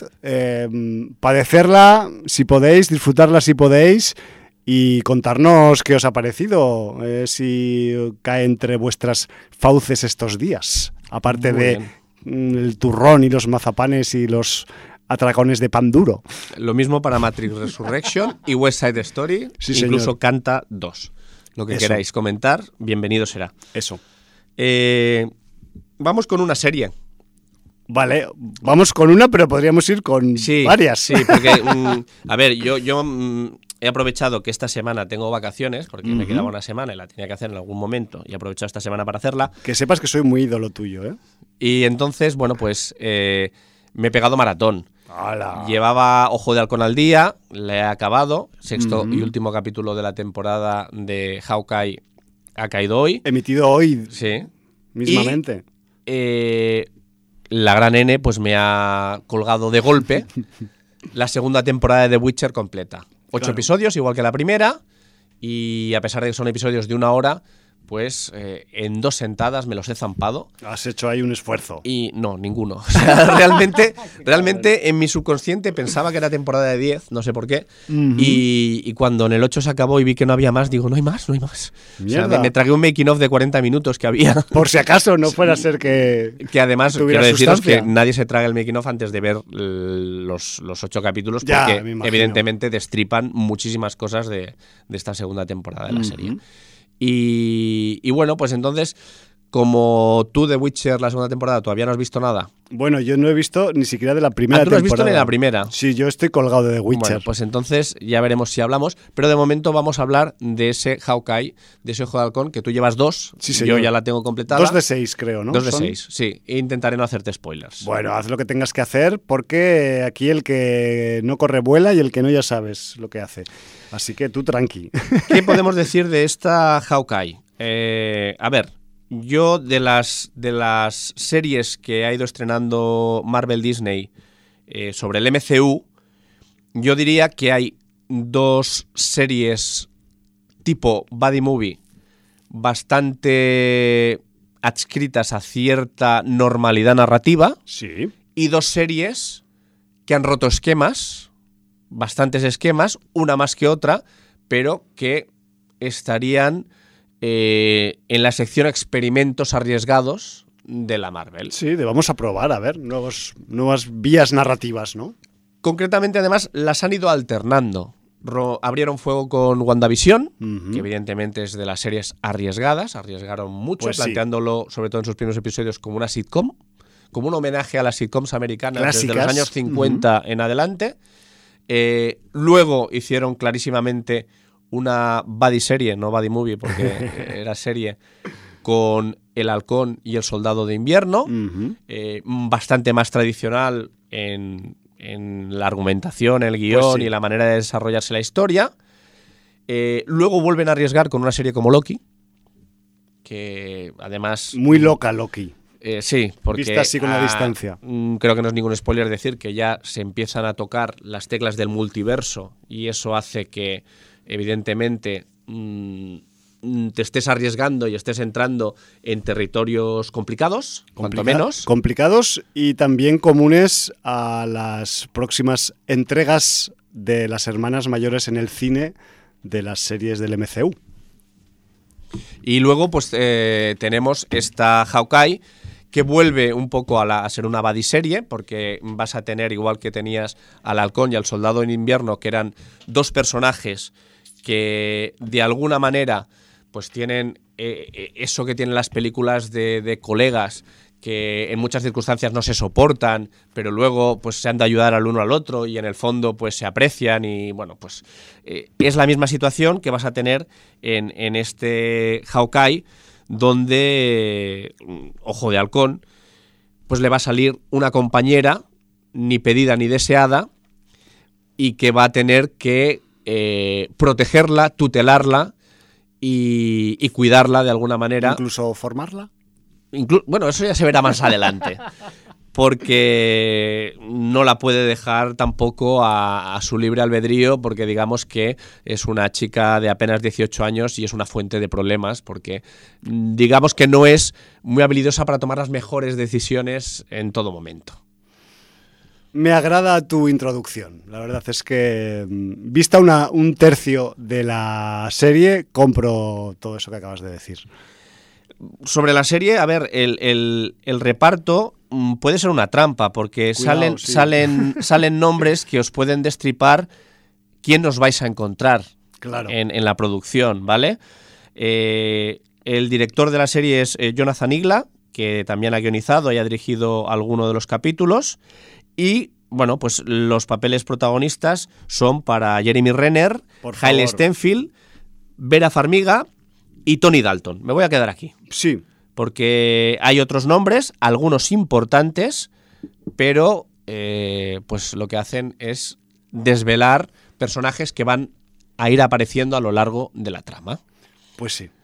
padecerla si podéis, disfrutarla si podéis, y contarnos qué os ha parecido, si cae entre vuestras fauces estos días, aparte de el turrón y los mazapanes y los atracones de pan duro. Lo mismo para Matrix Resurrection y West Side Story, sí, incluso señor. Canta 2. Lo que queráis comentar, bienvenido será. Eso. Vamos con una serie. Vale, vamos con una, pero podríamos ir con varias. Sí, porque, a ver, yo he aprovechado que esta semana tengo vacaciones, porque me quedaba una semana y la tenía que hacer en algún momento, y he aprovechado esta semana para hacerla. Que sepas que soy muy ídolo tuyo, ¿eh? Y entonces, bueno, pues me he pegado maratón. ¡Hala! Llevaba Ojo de Halcón al día, le he acabado, sexto y último capítulo de la temporada de Hawkeye ha caído hoy. Emitido hoy. Sí. Mismamente. La gran N pues me ha colgado de golpe la segunda temporada de The Witcher completa. 8 episodios, igual que la primera, y a pesar de que son episodios de 1 hora, pues en 2 sentadas me los he zampado. Has hecho ahí un esfuerzo. Y no, ninguno. O sea, realmente en mi subconsciente pensaba que era temporada de 10, no sé por qué, y cuando en el 8 se acabó y vi que no había más, digo, no hay más. O sea, me tragué un making of de 40 minutos que había. Por si acaso no fuera a ser que además, quiero deciros sustancia. que nadie se traga el making of antes de ver los 8 capítulos, porque evidentemente destripan muchísimas cosas de esta segunda temporada de la serie. Y bueno, pues entonces, como tú de Witcher la segunda temporada todavía no has visto nada. Bueno, yo no he visto ni siquiera de la primera temporada. ¿Tú no has temporada. visto ni la primera? Sí, yo estoy colgado de The Witcher. Bueno, pues entonces ya veremos si hablamos, pero de momento vamos a hablar de ese Hawkeye, de ese Ojo de Halcón, que tú llevas 2, sí, señor. Yo ya la tengo completada. 2 de 6 creo, ¿no? 2 de 6, sí, e intentaré no hacerte spoilers. Bueno, haz lo que tengas que hacer, porque aquí el que no corre vuela y el que no ya sabes lo que hace. Así que tú tranqui. ¿Qué podemos decir de esta Hawkeye? A ver, yo de las series que ha ido estrenando Marvel Disney sobre el MCU, yo diría que hay 2 series tipo buddy movie bastante adscritas a cierta normalidad narrativa. Sí. Y 2 series que han roto esquemas, bastantes esquemas, una más que otra, pero que estarían en la sección experimentos arriesgados de la Marvel. Sí, vamos a probar, a ver, nuevas vías narrativas, ¿no? Concretamente, además, las han ido alternando. Abrieron fuego con WandaVision, que evidentemente es de las series arriesgadas, arriesgaron mucho, pues planteándolo, sobre todo en sus primeros episodios, como una sitcom, como un homenaje a las sitcoms americanas clásicas, desde los años 50 en adelante. Luego hicieron clarísimamente una buddy serie, no buddy movie, porque era serie, con El Halcón y El Soldado de Invierno, bastante más tradicional en la argumentación, el guión Pues sí. y la manera de desarrollarse la historia. Luego vuelven a arriesgar con una serie como Loki, que además... Muy loca Loki. Sí, porque... Vista así con la distancia. Creo que no es ningún spoiler decir que ya se empiezan a tocar las teclas del multiverso y eso hace que, evidentemente, te estés arriesgando y estés entrando en territorios complicados, cuanto menos. Complicados y también comunes a las próximas entregas de las hermanas mayores en el cine de las series del MCU. Y luego pues tenemos esta Hawkeye, que vuelve un poco a ser una badiserie, porque vas a tener, igual que tenías al Halcón y al Soldado en Invierno, que eran dos personajes que de alguna manera pues tienen eso que tienen las películas de colegas, que en muchas circunstancias no se soportan, pero luego pues se han de ayudar al uno al otro y en el fondo pues se aprecian y bueno, pues es la misma situación que vas a tener en este Hawkeye, donde, Ojo de Halcón, pues le va a salir una compañera ni pedida ni deseada y que va a tener que protegerla, tutelarla y cuidarla de alguna manera. ¿Incluso formarla? Bueno, eso ya se verá más adelante, porque no la puede dejar tampoco a su libre albedrío, porque digamos que es una chica de apenas 18 años y es una fuente de problemas, porque digamos que no es muy habilidosa para tomar las mejores decisiones en todo momento. Me agrada tu introducción. La verdad es que, vista un tercio de la serie, compro todo eso que acabas de decir. Sobre la serie, a ver, el reparto puede ser una trampa, porque Cuidado, sí. salen nombres que os pueden destripar quién os vais a encontrar Claro. en la producción, ¿vale? El director de la serie es Jonathan Igla, que también ha guionizado y ha dirigido alguno de los capítulos, y bueno, pues los papeles protagonistas son para Jeremy Renner, Hailey Steinfeld, Vera Farmiga y Tony Dalton. Me voy a quedar aquí. Sí. Porque hay otros nombres, algunos importantes, pero pues lo que hacen es desvelar personajes que van a ir apareciendo a lo largo de la trama. Pues sí.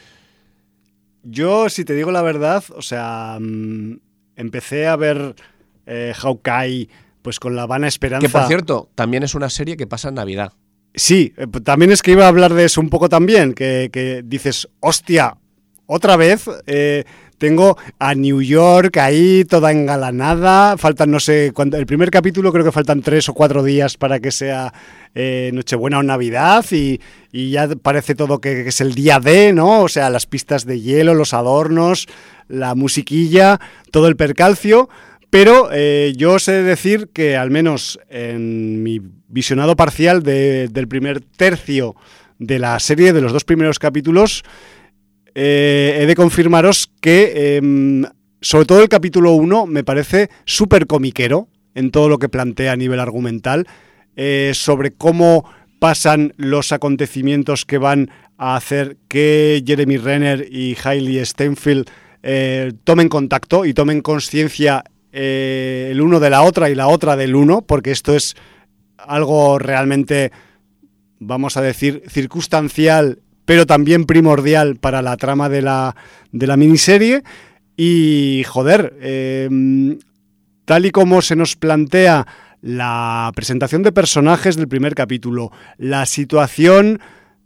Yo, si te digo la verdad, o sea, empecé a ver Hawkeye pues con la vana esperanza. Que, por cierto, también es una serie que pasa en Navidad. Sí, también es que iba a hablar de eso un poco también, que dices, hostia, otra vez tengo a New York ahí toda engalanada, faltan no sé cuánto, el primer capítulo creo que faltan 3 o 4 días para que sea Nochebuena o Navidad y ya parece todo que es el día de, ¿no? O sea, las pistas de hielo, los adornos, la musiquilla, todo el percalcio. Pero yo sé decir que al menos en mi visionado parcial del primer tercio de la serie, de los 2 primeros capítulos, he de confirmaros que sobre todo el capítulo 1 me parece súper comiquero en todo lo que plantea a nivel argumental, sobre cómo pasan los acontecimientos que van a hacer que Jeremy Renner y Hailey Steinfeld tomen contacto y tomen conciencia el uno de la otra y la otra del uno, porque esto es algo realmente, vamos a decir, circunstancial, pero también primordial para la trama de la miniserie. Y, joder, tal y como se nos plantea la presentación de personajes del primer capítulo, la situación,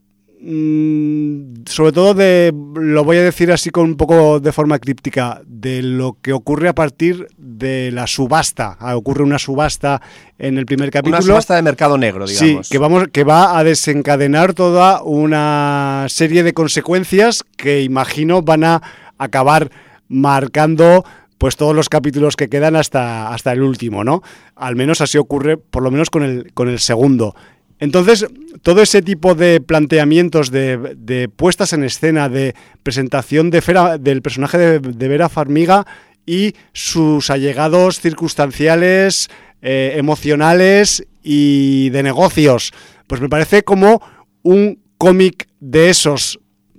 sobre todo lo voy a decir así con un poco de forma críptica, de lo que ocurre a partir de la subasta. Ocurre una subasta en el primer capítulo. Una subasta de mercado negro, digamos. Sí, que va a desencadenar toda una serie de consecuencias que imagino van a acabar marcando pues todos los capítulos que quedan hasta el último, ¿no? Al menos así ocurre, por lo menos con el segundo. Entonces, todo ese tipo de planteamientos, de puestas en escena, de presentación del personaje de Vera Farmiga y sus allegados circunstanciales, emocionales y de negocios, pues me parece como un cómic de esos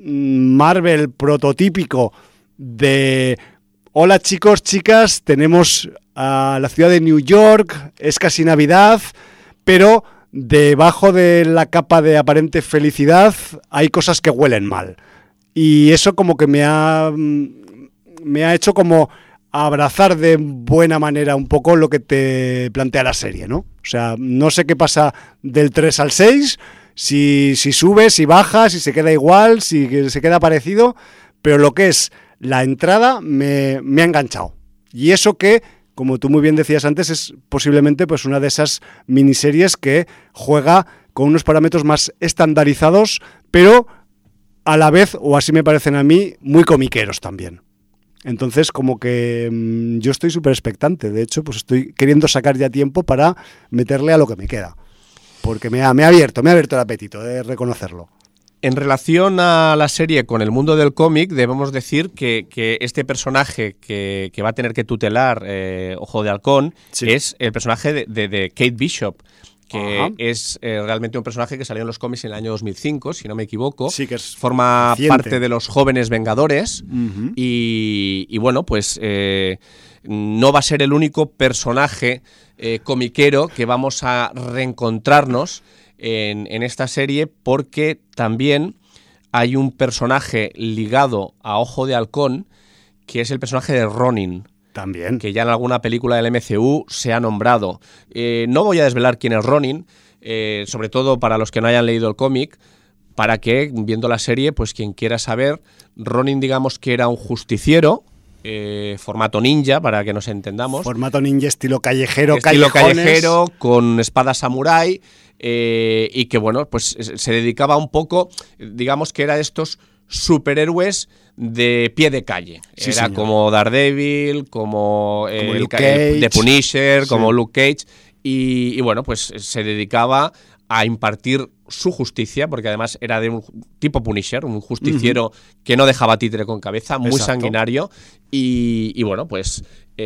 Marvel prototípico de hola chicos, chicas, tenemos a la ciudad de New York, es casi Navidad, pero debajo de la capa de aparente felicidad hay cosas que huelen mal. Y eso como que me ha hecho como abrazar de buena manera un poco lo que te plantea la serie, ¿no? O sea, no sé qué pasa del 3 al 6, si sube, si baja, si se queda igual, si se queda parecido, pero lo que es la entrada me ha enganchado. Y eso que, como tú muy bien decías antes, es posiblemente pues una de esas miniseries que juega con unos parámetros más estandarizados, pero a la vez, o así me parecen a mí, muy comiqueros también. Entonces, como que yo estoy súper expectante. De hecho, pues estoy queriendo sacar ya tiempo para meterle a lo que me queda. Porque me ha abierto el apetito, de reconocerlo. En relación a la serie con el mundo del cómic, debemos decir que este personaje que va a tener que tutelar Ojo de Halcón es el personaje de Kate Bishop, que es realmente un personaje que salió en los cómics en el año 2005, si no me equivoco. Sí, que es forma reciente. Parte de los Jóvenes Vengadores y bueno, pues no va a ser el único personaje comiquero que vamos a reencontrarnos en esta serie, porque también hay un personaje ligado a Ojo de Halcón, que es el personaje de Ronin. También. Que ya en alguna película del MCU se ha nombrado. No voy a desvelar quién es Ronin, sobre todo para los que no hayan leído el cómic, para que, viendo la serie, pues quien quiera saber, Ronin, digamos que era un justiciero, formato ninja, para que nos entendamos. Formato ninja, estilo callejero, callejero, con espada samurái, y que, bueno, pues se dedicaba un poco, digamos que era de estos superhéroes de pie de calle. Sí, era señor. Como Daredevil, como Luke Cage, The Punisher, sí. como Luke Cage, y bueno, pues se dedicaba a impartir su justicia, porque además era de un tipo Punisher, un justiciero que no dejaba títere con cabeza, muy Exacto. sanguinario, y bueno, pues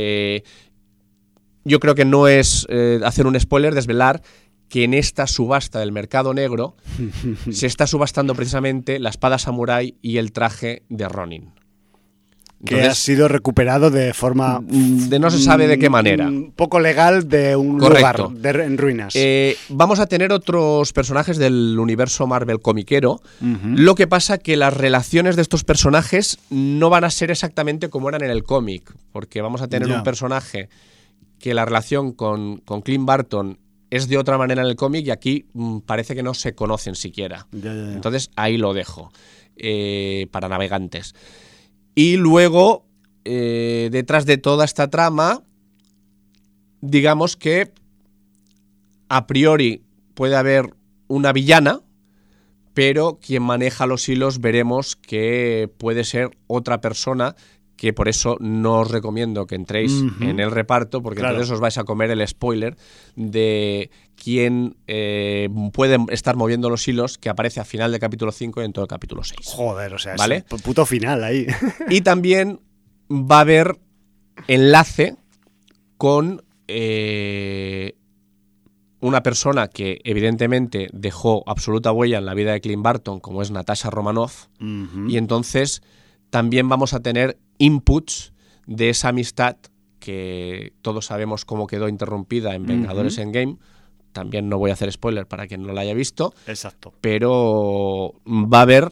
yo creo que no es hacer un spoiler, desvelar que en esta subasta del mercado negro se está subastando precisamente la espada samurái y el traje de Ronin. Que ha sido recuperado de forma... no se sabe de qué manera. Poco legal de un Correcto. lugar en ruinas. Vamos a tener otros personajes del universo Marvel comiquero. Lo que pasa que las relaciones de estos personajes no van a ser exactamente como eran en el cómic, porque vamos a tener un personaje que la relación con Clint Barton es de otra manera en el cómic, y aquí parece que no se conocen siquiera. Ya. Entonces ahí lo dejo, para navegantes. Y luego, detrás de toda esta trama, digamos que a priori puede haber una villana, pero quien maneja los hilos veremos que puede ser otra persona, que por eso no os recomiendo que entréis en el reparto, porque entonces os vais a comer el spoiler de quién puede estar moviendo los hilos, que aparece a final del capítulo 5 y en todo el capítulo 6. Joder, o sea, ¿vale? Es un puto final ahí. Y también va a haber enlace con una persona que evidentemente dejó absoluta huella en la vida de Clint Barton, como es Natasha Romanoff, y entonces también vamos a tener inputs de esa amistad que todos sabemos cómo quedó interrumpida en Vengadores Endgame. También no voy a hacer spoiler para quien no la haya visto. Exacto. Pero va a haber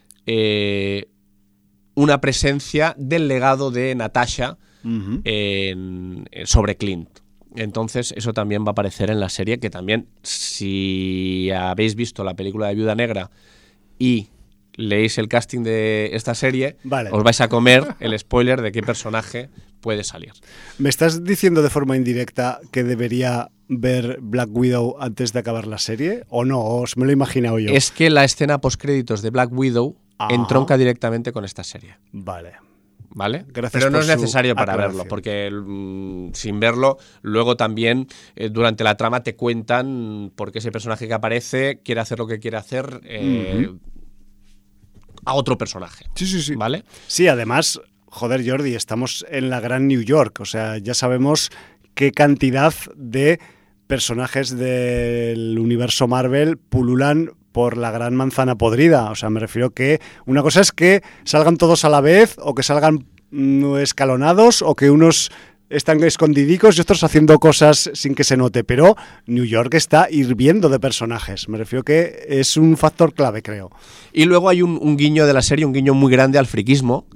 una presencia del legado de Natasha sobre Clint. Entonces eso también va a aparecer en la serie, que también, si habéis visto la película de Viuda Negra y leéis el casting de esta serie, os vais a comer el spoiler de qué personaje puede salir. ¿Me estás diciendo de forma indirecta que debería ver Black Widow antes de acabar la serie? ¿O no? ¿O me lo he imaginado yo? Es que la escena postcréditos de Black Widow entronca directamente con esta serie. Vale. Gracias. Pero no es necesario para verlo, porque sin verlo, luego también durante la trama te cuentan por qué ese personaje que aparece quiere hacer lo que quiere hacer a otro personaje. Sí. ¿Vale? Sí, además, joder, Jordi, estamos en la gran New York. O sea, ya sabemos qué cantidad de personajes del universo Marvel pululan por la gran manzana podrida. O sea, me refiero que una cosa es que salgan todos a la vez o que salgan escalonados o que unos están escondidicos y otros haciendo cosas sin que se note, pero New York está hirviendo de personajes. Me refiero que es un factor clave, creo. Y luego hay un guiño de la serie, un guiño muy grande al friquismo,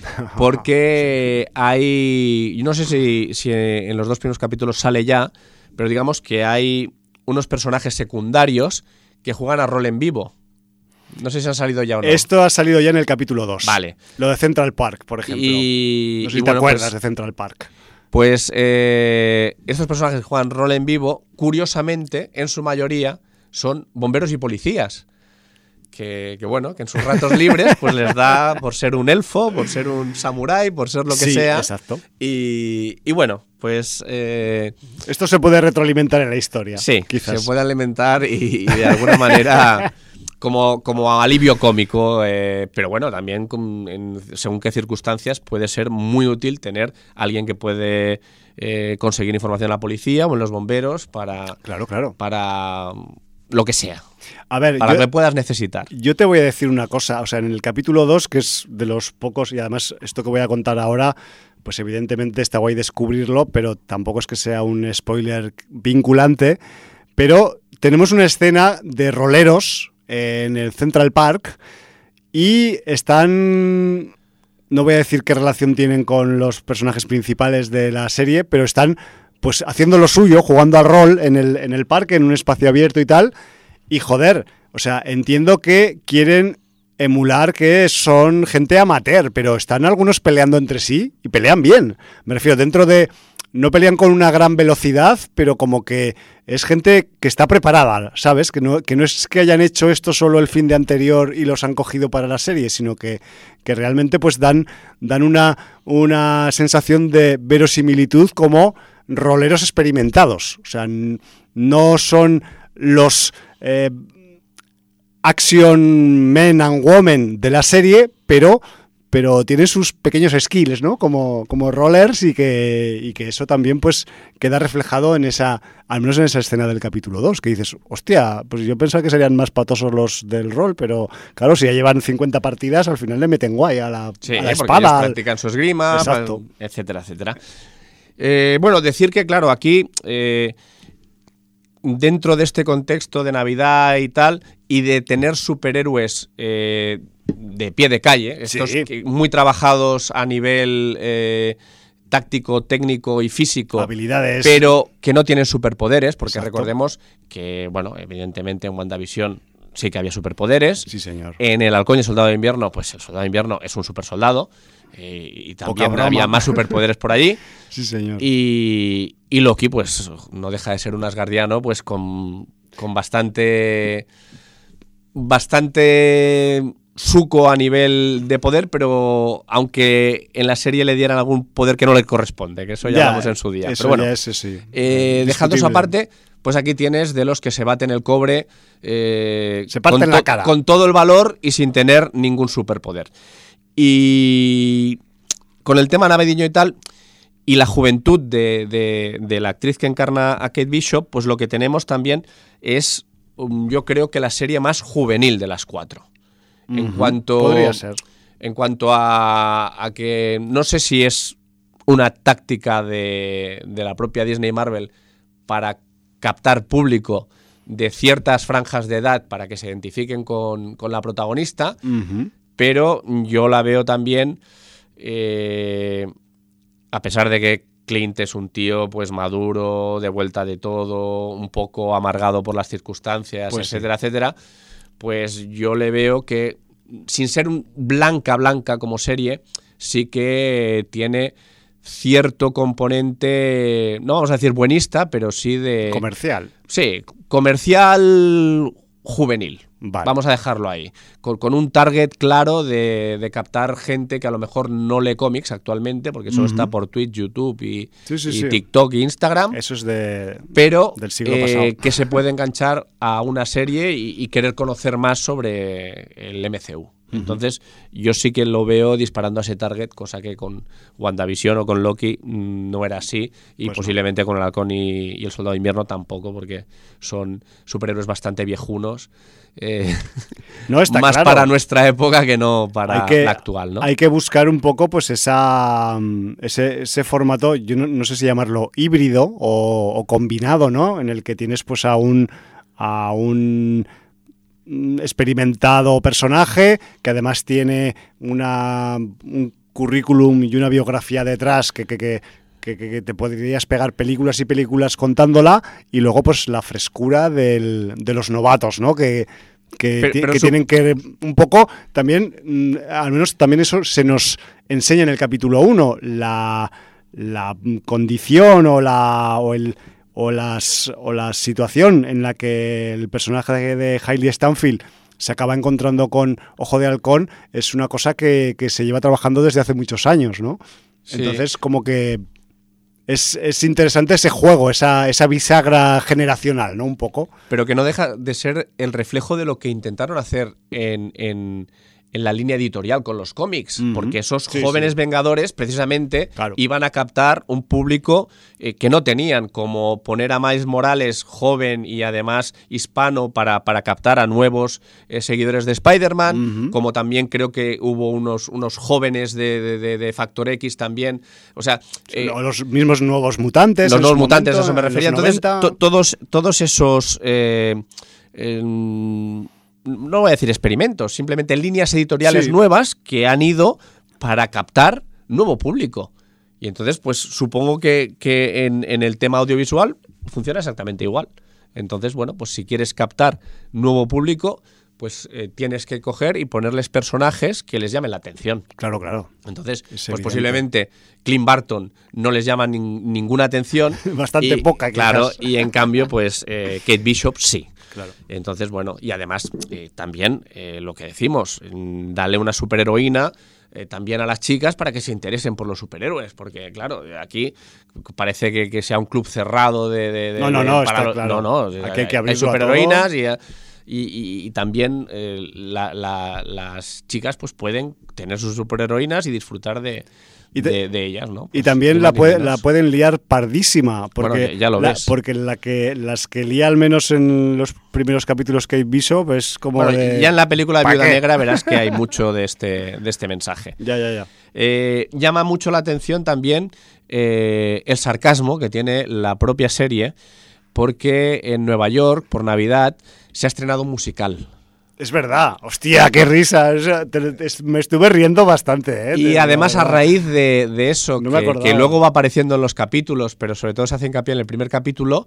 porque hay, no sé si en los 2 primeros capítulos sale ya, pero digamos que hay unos personajes secundarios que juegan a rol en vivo. No sé si han salido ya o no. Esto ha salido ya en el capítulo 2. Vale. Lo de Central Park, por ejemplo. No sé si te acuerdas de Central Park. Pues estos personajes que juegan rol en vivo, curiosamente, en su mayoría, son bomberos y policías. Que bueno, que en sus ratos libres pues les da por ser un elfo, por ser un samurái, por ser lo que sea. Exacto. Y bueno, pues... esto se puede retroalimentar en la historia. Sí, quizás. Se puede alimentar y de alguna manera como alivio cómico, pero bueno, también según qué circunstancias puede ser muy útil tener alguien que puede conseguir información en la policía o en los bomberos para... Claro. Para lo que sea. A ver, para que puedas necesitar. Yo te voy a decir una cosa, o sea, en el capítulo 2, que es de los pocos, y además esto que voy a contar ahora, pues evidentemente está guay descubrirlo, pero tampoco es que sea un spoiler vinculante, pero tenemos una escena de roleros en el Central Park y están, no voy a decir qué relación tienen con los personajes principales de la serie, pero están pues haciendo lo suyo, jugando al rol en el parque, en un espacio abierto y tal. Y joder, o sea, entiendo que quieren emular que son gente amateur, pero están algunos peleando entre sí y pelean bien. Me refiero, dentro de... No pelean con una gran velocidad, pero como que es gente que está preparada, ¿sabes? Que no es que hayan hecho esto solo el fin de anterior y los han cogido para la serie, sino que realmente pues dan una sensación de verosimilitud como roleros experimentados. O sea, no son los action men and women de la serie, pero tienen sus pequeños skills, ¿no? Como rollers y que eso también pues queda reflejado en al menos en esa escena del capítulo 2, que dices, hostia, pues yo pensaba que serían más patosos los del rol, pero claro, si ya llevan 50 partidas, al final le meten guay a la espada. Porque ellos practican su esgrima, etcétera, etcétera. Bueno, decir que, claro, aquí, dentro de este contexto de Navidad y tal, y de tener superhéroes de pie de calle, estos muy trabajados a nivel táctico, técnico y físico, habilidades, pero que no tienen superpoderes, porque Exacto. Recordemos que, bueno, evidentemente en WandaVision sí que había superpoderes. Sí, señor. En el Halcón y el Soldado de Invierno, pues el Soldado de Invierno es un supersoldado. Y también había más superpoderes por allí. Sí, señor. Y Loki, pues no deja de ser un asgardiano, pues con bastante suco a nivel de poder, pero aunque en la serie le dieran algún poder que no le corresponde, que eso ya hablamos en su día. Eso pero bueno, ya es, sí. dejando eso aparte, pues aquí tienes de los que se baten el cobre se parten la cara con todo el valor y sin tener ningún superpoder. Y con el tema navideño y tal, y la juventud de la actriz que encarna a Kate Bishop, pues lo que tenemos también es, yo creo que la serie más juvenil de las 4. Podría ser. En cuanto a que no sé si es una táctica de la propia Disney y Marvel para captar público de ciertas franjas de edad para que se identifiquen con la protagonista, pero yo la veo también, a pesar de que Clint es un tío pues maduro, de vuelta de todo, un poco amargado por las circunstancias, pues etcétera, etcétera, pues yo le veo que, sin ser blanca como serie, sí que tiene cierto componente, no vamos a decir buenista, pero sí de... Comercial. Sí, comercial juvenil. Vale. Vamos a dejarlo ahí. Con un target claro de captar gente que a lo mejor no lee cómics actualmente, porque solo está por Twitch, YouTube y TikTok e Instagram. Eso es pero del siglo pasado. Que se puede enganchar a una serie y querer conocer más sobre el MCU. Entonces, yo sí que lo veo disparando a ese target, cosa que con WandaVision o con Loki no era así, y pues posiblemente con el Halcón y el Soldado de Invierno tampoco, porque son superhéroes bastante viejunos, no, está más claro. para nuestra época que no para la actual, ¿no? Hay que buscar un poco pues ese formato, yo no sé si llamarlo híbrido o combinado, ¿no? En el que tienes pues a un experimentado personaje que además tiene un currículum y una biografía detrás que te podrías pegar películas y películas contándola, y luego pues la frescura de los novatos, ¿no? Que tienen que un poco también, al menos también eso se nos enseña en el capítulo 1, la condición o la situación en la que el personaje de Hailey Stanfield se acaba encontrando con Ojo de Halcón es una cosa que se lleva trabajando desde hace muchos años, ¿no? Sí. Entonces, como que es interesante ese juego, esa bisagra generacional, ¿no? Un poco. Pero que no deja de ser el reflejo de lo que intentaron hacer en la línea editorial con los cómics, porque esos jóvenes Vengadores precisamente iban a captar un público que no tenían, como poner a Miles Morales joven y además hispano para captar a nuevos seguidores de Spider-Man, como también creo que hubo unos jóvenes de Factor X también, o sea... los mismos nuevos mutantes. Los nuevos mutantes, a eso me refería. Entonces, todos esos... no voy a decir experimentos, simplemente líneas editoriales nuevas que han ido para captar nuevo público. Y entonces, pues supongo que en el tema audiovisual funciona exactamente igual. Entonces, bueno, pues si quieres captar nuevo público, pues tienes que coger y ponerles personajes que les llamen la atención. Claro, claro. Entonces, pues posiblemente Clint Barton no les llama ninguna atención. Bastante poca, quizás. Claro, y en cambio, pues Kate Bishop sí. Claro. Entonces, bueno, y además también lo que decimos, darle una superheroína también a las chicas para que se interesen por los superhéroes, porque claro, aquí parece que sea un club cerrado de No, está claro. No, aquí hay que abrirlo, hay superheroínas y también las chicas pues pueden tener sus superheroínas y disfrutar de ellas, ¿no? Pues, y también la pueden liar pardísima, porque bueno, ya lo ves. Porque las que lía al menos en los primeros capítulos Kate Bishop es como ya en la película de Viuda Negra verás que hay mucho de este mensaje. Ya. Llama mucho la atención también el sarcasmo que tiene la propia serie, porque en Nueva York, por Navidad, se ha estrenado un musical. Es verdad, hostia, qué risa. Me estuve riendo bastante. Y además a raíz de eso, que luego va apareciendo en los capítulos, pero sobre todo se hace hincapié en el primer capítulo,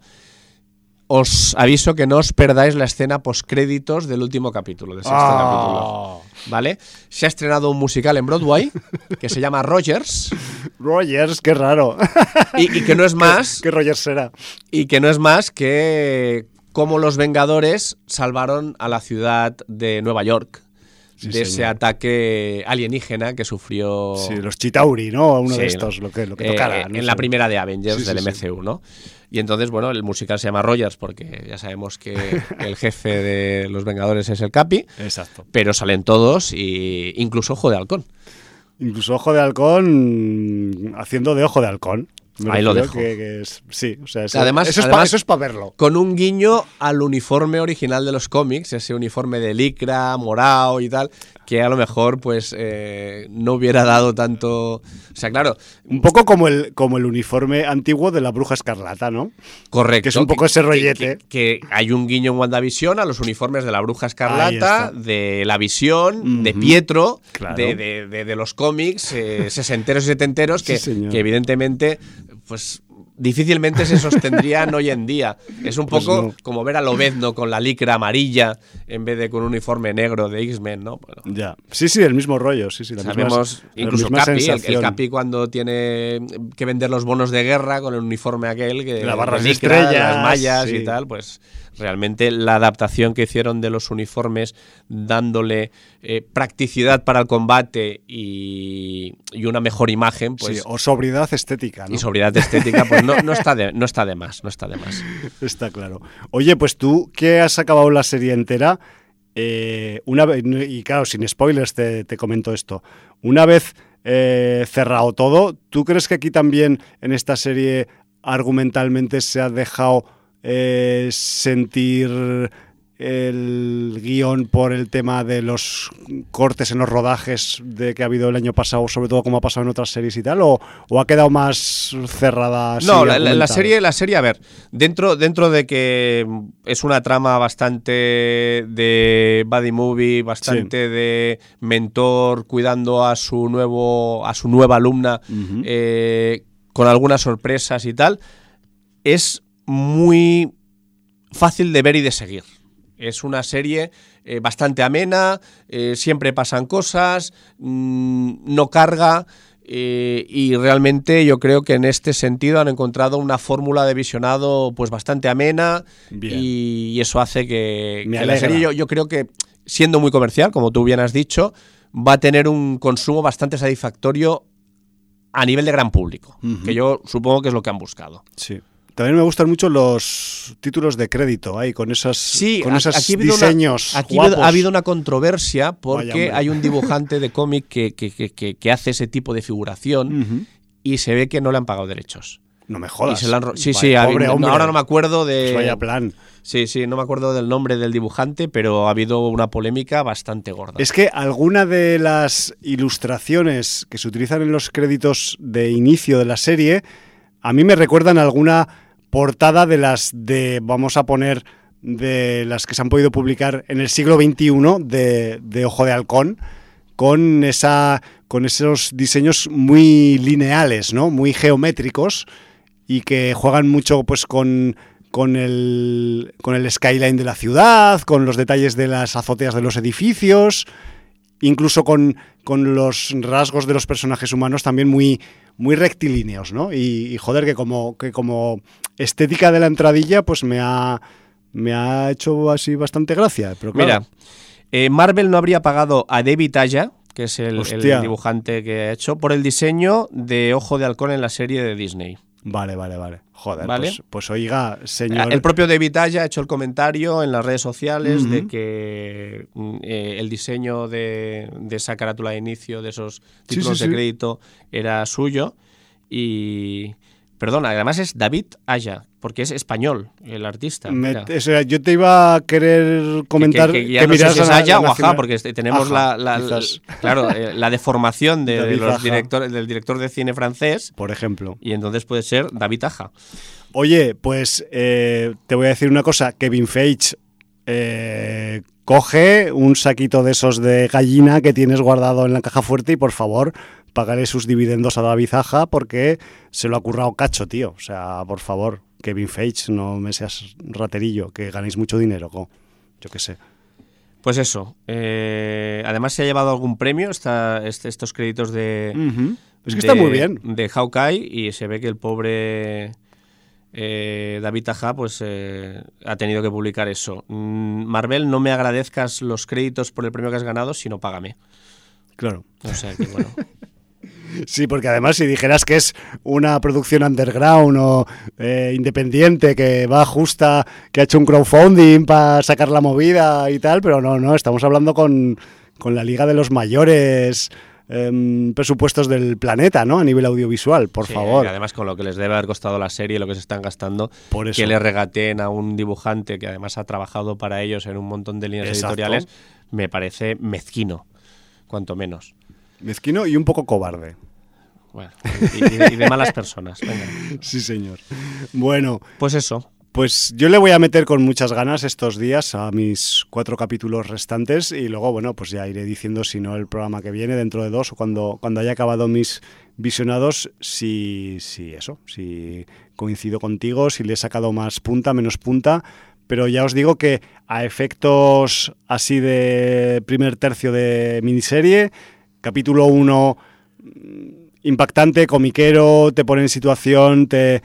os aviso que no os perdáis la escena postcréditos del último capítulo, del sexto capítulo. ¿Vale? Se ha estrenado un musical en Broadway que se llama Rogers. Rogers, qué raro. Y que no es más... ¿Qué Rogers será? Y que no es más que... cómo los Vengadores salvaron a la ciudad de Nueva York de ese ataque alienígena que sufrió... Sí, los Chitauri, ¿no? Uno de estos, lo que tocara. En la primera de Avengers del MCU, ¿no? Y entonces, bueno, el musical se llama Rogers porque ya sabemos que el jefe de los Vengadores es el Capi. Exacto. Pero salen todos, y incluso Ojo de Halcón. Incluso Ojo de Halcón haciendo de Ojo de Halcón. Ahí lo dejo. Sí, o sea, además, eso es para verlo. Con un guiño al uniforme original de los cómics, ese uniforme de licra, morado y tal, que a lo mejor pues no hubiera dado tanto... O sea, claro... Un poco como el uniforme antiguo de la Bruja Escarlata, ¿no? Correcto. Que es un poco ese rollete. Que hay un guiño en WandaVision a los uniformes de la Bruja Escarlata, de la Visión, de Pietro, claro. de los cómics sesenteros y setenteros, que evidentemente... pues difícilmente se sostendrían hoy en día. Es un poco como ver a Lobezno con la licra amarilla en vez de con un uniforme negro de X-Men, ¿no? Bueno, ya. Sí, el mismo rollo. Sí, sabemos, incluso Capi, el Capi cuando tiene que vender los bonos de guerra con el uniforme aquel, que la barra de estrellas, las mallas y tal, pues realmente la adaptación que hicieron de los uniformes, dándole practicidad para el combate y una mejor imagen, pues... Sí, o sobriedad estética, ¿no? Y sobriedad estética, pues no está de más. Está claro. Oye, pues tú que has acabado la serie entera, una vez, y claro, sin spoilers te comento esto, una vez cerrado todo, ¿tú crees que aquí también en esta serie argumentalmente se ha dejado sentir el guión por el tema de los cortes en los rodajes de que ha habido el año pasado, sobre todo como ha pasado en otras series y tal, o ha quedado más cerrada? No, la serie, a ver, dentro de que es una trama bastante de buddy movie, bastante de mentor cuidando a su nueva alumna, con algunas sorpresas y tal, es muy fácil de ver y de seguir. Es una serie bastante amena, siempre pasan cosas, no carga, y realmente yo creo que en este sentido han encontrado una fórmula de visionado pues bastante amena. Bien. Y eso hace que la serie yo creo que, siendo muy comercial, como tú bien has dicho, va a tener un consumo bastante satisfactorio a nivel de gran público, que yo supongo que es lo que han buscado. Sí. También me gustan mucho los títulos de crédito, ahí con esos diseños aquí guapos. Ha habido una controversia porque hay un dibujante de cómic que hace ese tipo de figuración y se ve que no le han pagado derechos. No me jodas. Pobre hombre. Ahora no me acuerdo de... Pues vaya plan. Sí, no me acuerdo del nombre del dibujante, pero ha habido una polémica bastante gorda. Es que alguna de las ilustraciones que se utilizan en los créditos de inicio de la serie a mí me recuerdan alguna portada de las que se han podido publicar en el siglo XXI de Ojo de Halcón, con esos diseños muy lineales, ¿no? Muy geométricos, y que juegan mucho pues con el skyline de la ciudad, con los detalles de las azoteas de los edificios, incluso con los rasgos de los personajes humanos también muy rectilíneos, ¿no? Y joder, que como estética de la entradilla, pues me ha hecho así bastante gracia. Pero claro. Mira, Marvel no habría pagado a David Aja, que es el dibujante que ha hecho, por el diseño de Ojo de Halcón en la serie de Disney. Vale. Joder, ¿vale? Pues oiga, señor... El propio David Aja ha hecho el comentario en las redes sociales de que el diseño de esa carátula de inicio, de esos títulos de crédito, era suyo. Y... Perdona, además es David Aja, porque es español el artista. Yo te iba a querer comentar que no sé si es Aja o Aja, porque tenemos la deformación del director de cine francés, por ejemplo. Y entonces puede ser David Aja. Oye, pues te voy a decir una cosa. Kevin Feige coge un saquito de esos de gallina que tienes guardado en la caja fuerte y, por favor, pagaré sus dividendos a David Aja, porque se lo ha currado cacho, tío. O sea, por favor, Kevin Feige, no me seas raterillo, que ganéis mucho dinero, yo qué sé. Pues eso. Además se ha llevado algún premio estos créditos de... Es que está muy bien. De Hawkeye, y se ve que el pobre David Aja pues ha tenido que publicar eso. Marvel, no me agradezcas los créditos por el premio que has ganado, sino págame. Claro. O sea que bueno... Sí, porque además si dijeras que es una producción underground o independiente, que va justa, que ha hecho un crowdfunding para sacar la movida y tal, pero no, estamos hablando con la liga de los mayores presupuestos del planeta, ¿no? A nivel audiovisual, por favor. Y además con lo que les debe haber costado la serie, lo que se están gastando, por eso, que le regateen a un dibujante que además ha trabajado para ellos en un montón de líneas editoriales, me parece mezquino, cuanto menos. Mezquino y un poco cobarde. Bueno, y de malas personas. Venga. Sí, señor. Bueno. Pues eso. Pues yo le voy a meter con muchas ganas estos días a mis 4 capítulos restantes, y luego, bueno, pues ya iré diciendo, si no el programa que viene, dentro de 2, o cuando haya acabado mis visionados, si coincido contigo, si le he sacado más punta, menos punta. Pero ya os digo que a efectos así de primer tercio de miniserie, capítulo 1 impactante, comiquero, te pone en situación, te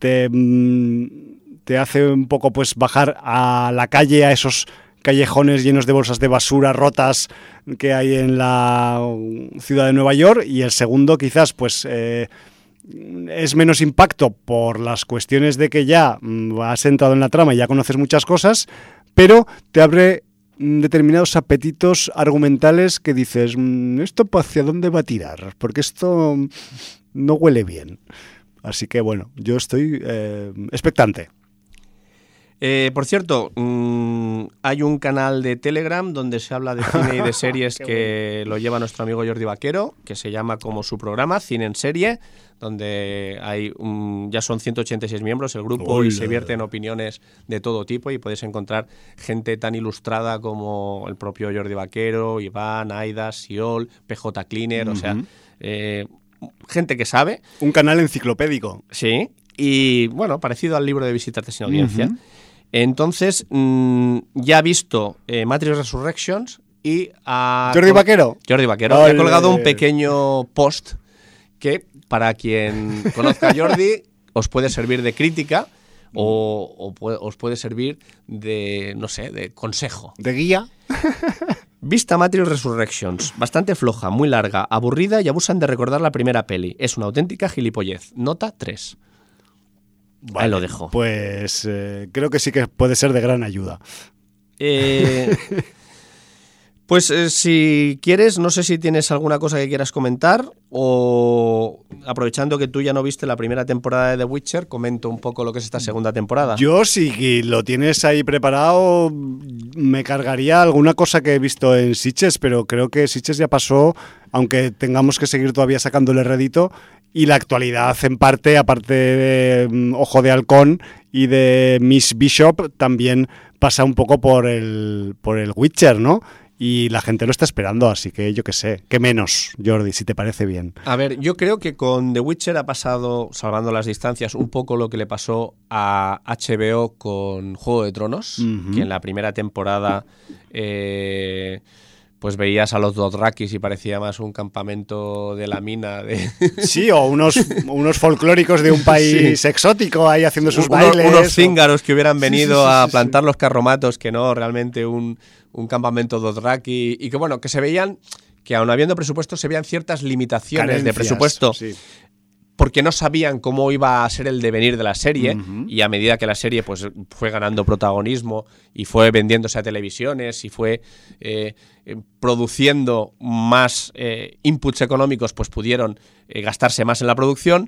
hace un poco pues bajar a la calle, a esos callejones llenos de bolsas de basura rotas que hay en la ciudad de Nueva York. Y el segundo quizás pues es menos impacto por las cuestiones de que ya has entrado en la trama y ya conoces muchas cosas, pero te abre determinados apetitos argumentales que dices, ¿esto hacia dónde va a tirar? Porque esto no huele bien. Así que bueno, yo estoy expectante. Por cierto, hay un canal de Telegram donde se habla de cine y de series que lo lleva nuestro amigo Jordi Vaquero, que se llama como su programa, Cine en Serie, donde hay ya son 186 miembros el grupo. ¡Hola! Y se vierten opiniones de todo tipo y podéis encontrar gente tan ilustrada como el propio Jordi Vaquero, Iván, Aida, Siol, PJ Cleaner, o sea, gente que sabe. Un canal enciclopédico. Sí, y bueno, parecido al libro de Visitarte sin audiencia. Entonces, ya ha visto Matrix Resurrections y Jordi Vaquero ha colgado un pequeño post que, para quien conozca a Jordi, os puede servir de crítica o os puede servir de, no sé, de consejo. ¿De guía? Vista Matrix Resurrections, bastante floja, muy larga, aburrida y abusan de recordar la primera peli. Es una auténtica gilipollez. Nota 3. Vale, ahí lo dejo. Pues creo que sí que puede ser de gran ayuda. Pues si quieres, no sé si tienes alguna cosa que quieras comentar o, aprovechando que tú ya no viste la primera temporada de The Witcher, comento un poco lo que es esta segunda temporada. Yo, si lo tienes ahí preparado, me cargaría alguna cosa que he visto en Sitges, pero creo que Sitges ya pasó, aunque tengamos que seguir todavía sacándole rédito. Y la actualidad, en parte, aparte de Ojo de Halcón y de Miss Bishop, también pasa un poco por el Witcher, ¿no? Y la gente lo está esperando, así que yo qué sé. ¿Qué menos, Jordi, si te parece bien? A ver, yo creo que con The Witcher ha pasado, salvando las distancias, un poco lo que le pasó a HBO con Juego de Tronos, que en la primera temporada pues veías a los Dothrakis y parecía más un campamento de la mina. Sí, o unos folclóricos de un país exótico ahí haciendo sus bailes. Unos cíngaros que hubieran venido a plantar los carromatos, que no realmente un campamento Dothraki, y que bueno, que se veían, que aun habiendo presupuesto, se veían ciertas limitaciones carencias de presupuesto. Sí. Porque no sabían cómo iba a ser el devenir de la serie, y a medida que la serie pues fue ganando protagonismo y fue vendiéndose a televisiones y fue produciendo más inputs económicos, pues pudieron gastarse más en la producción.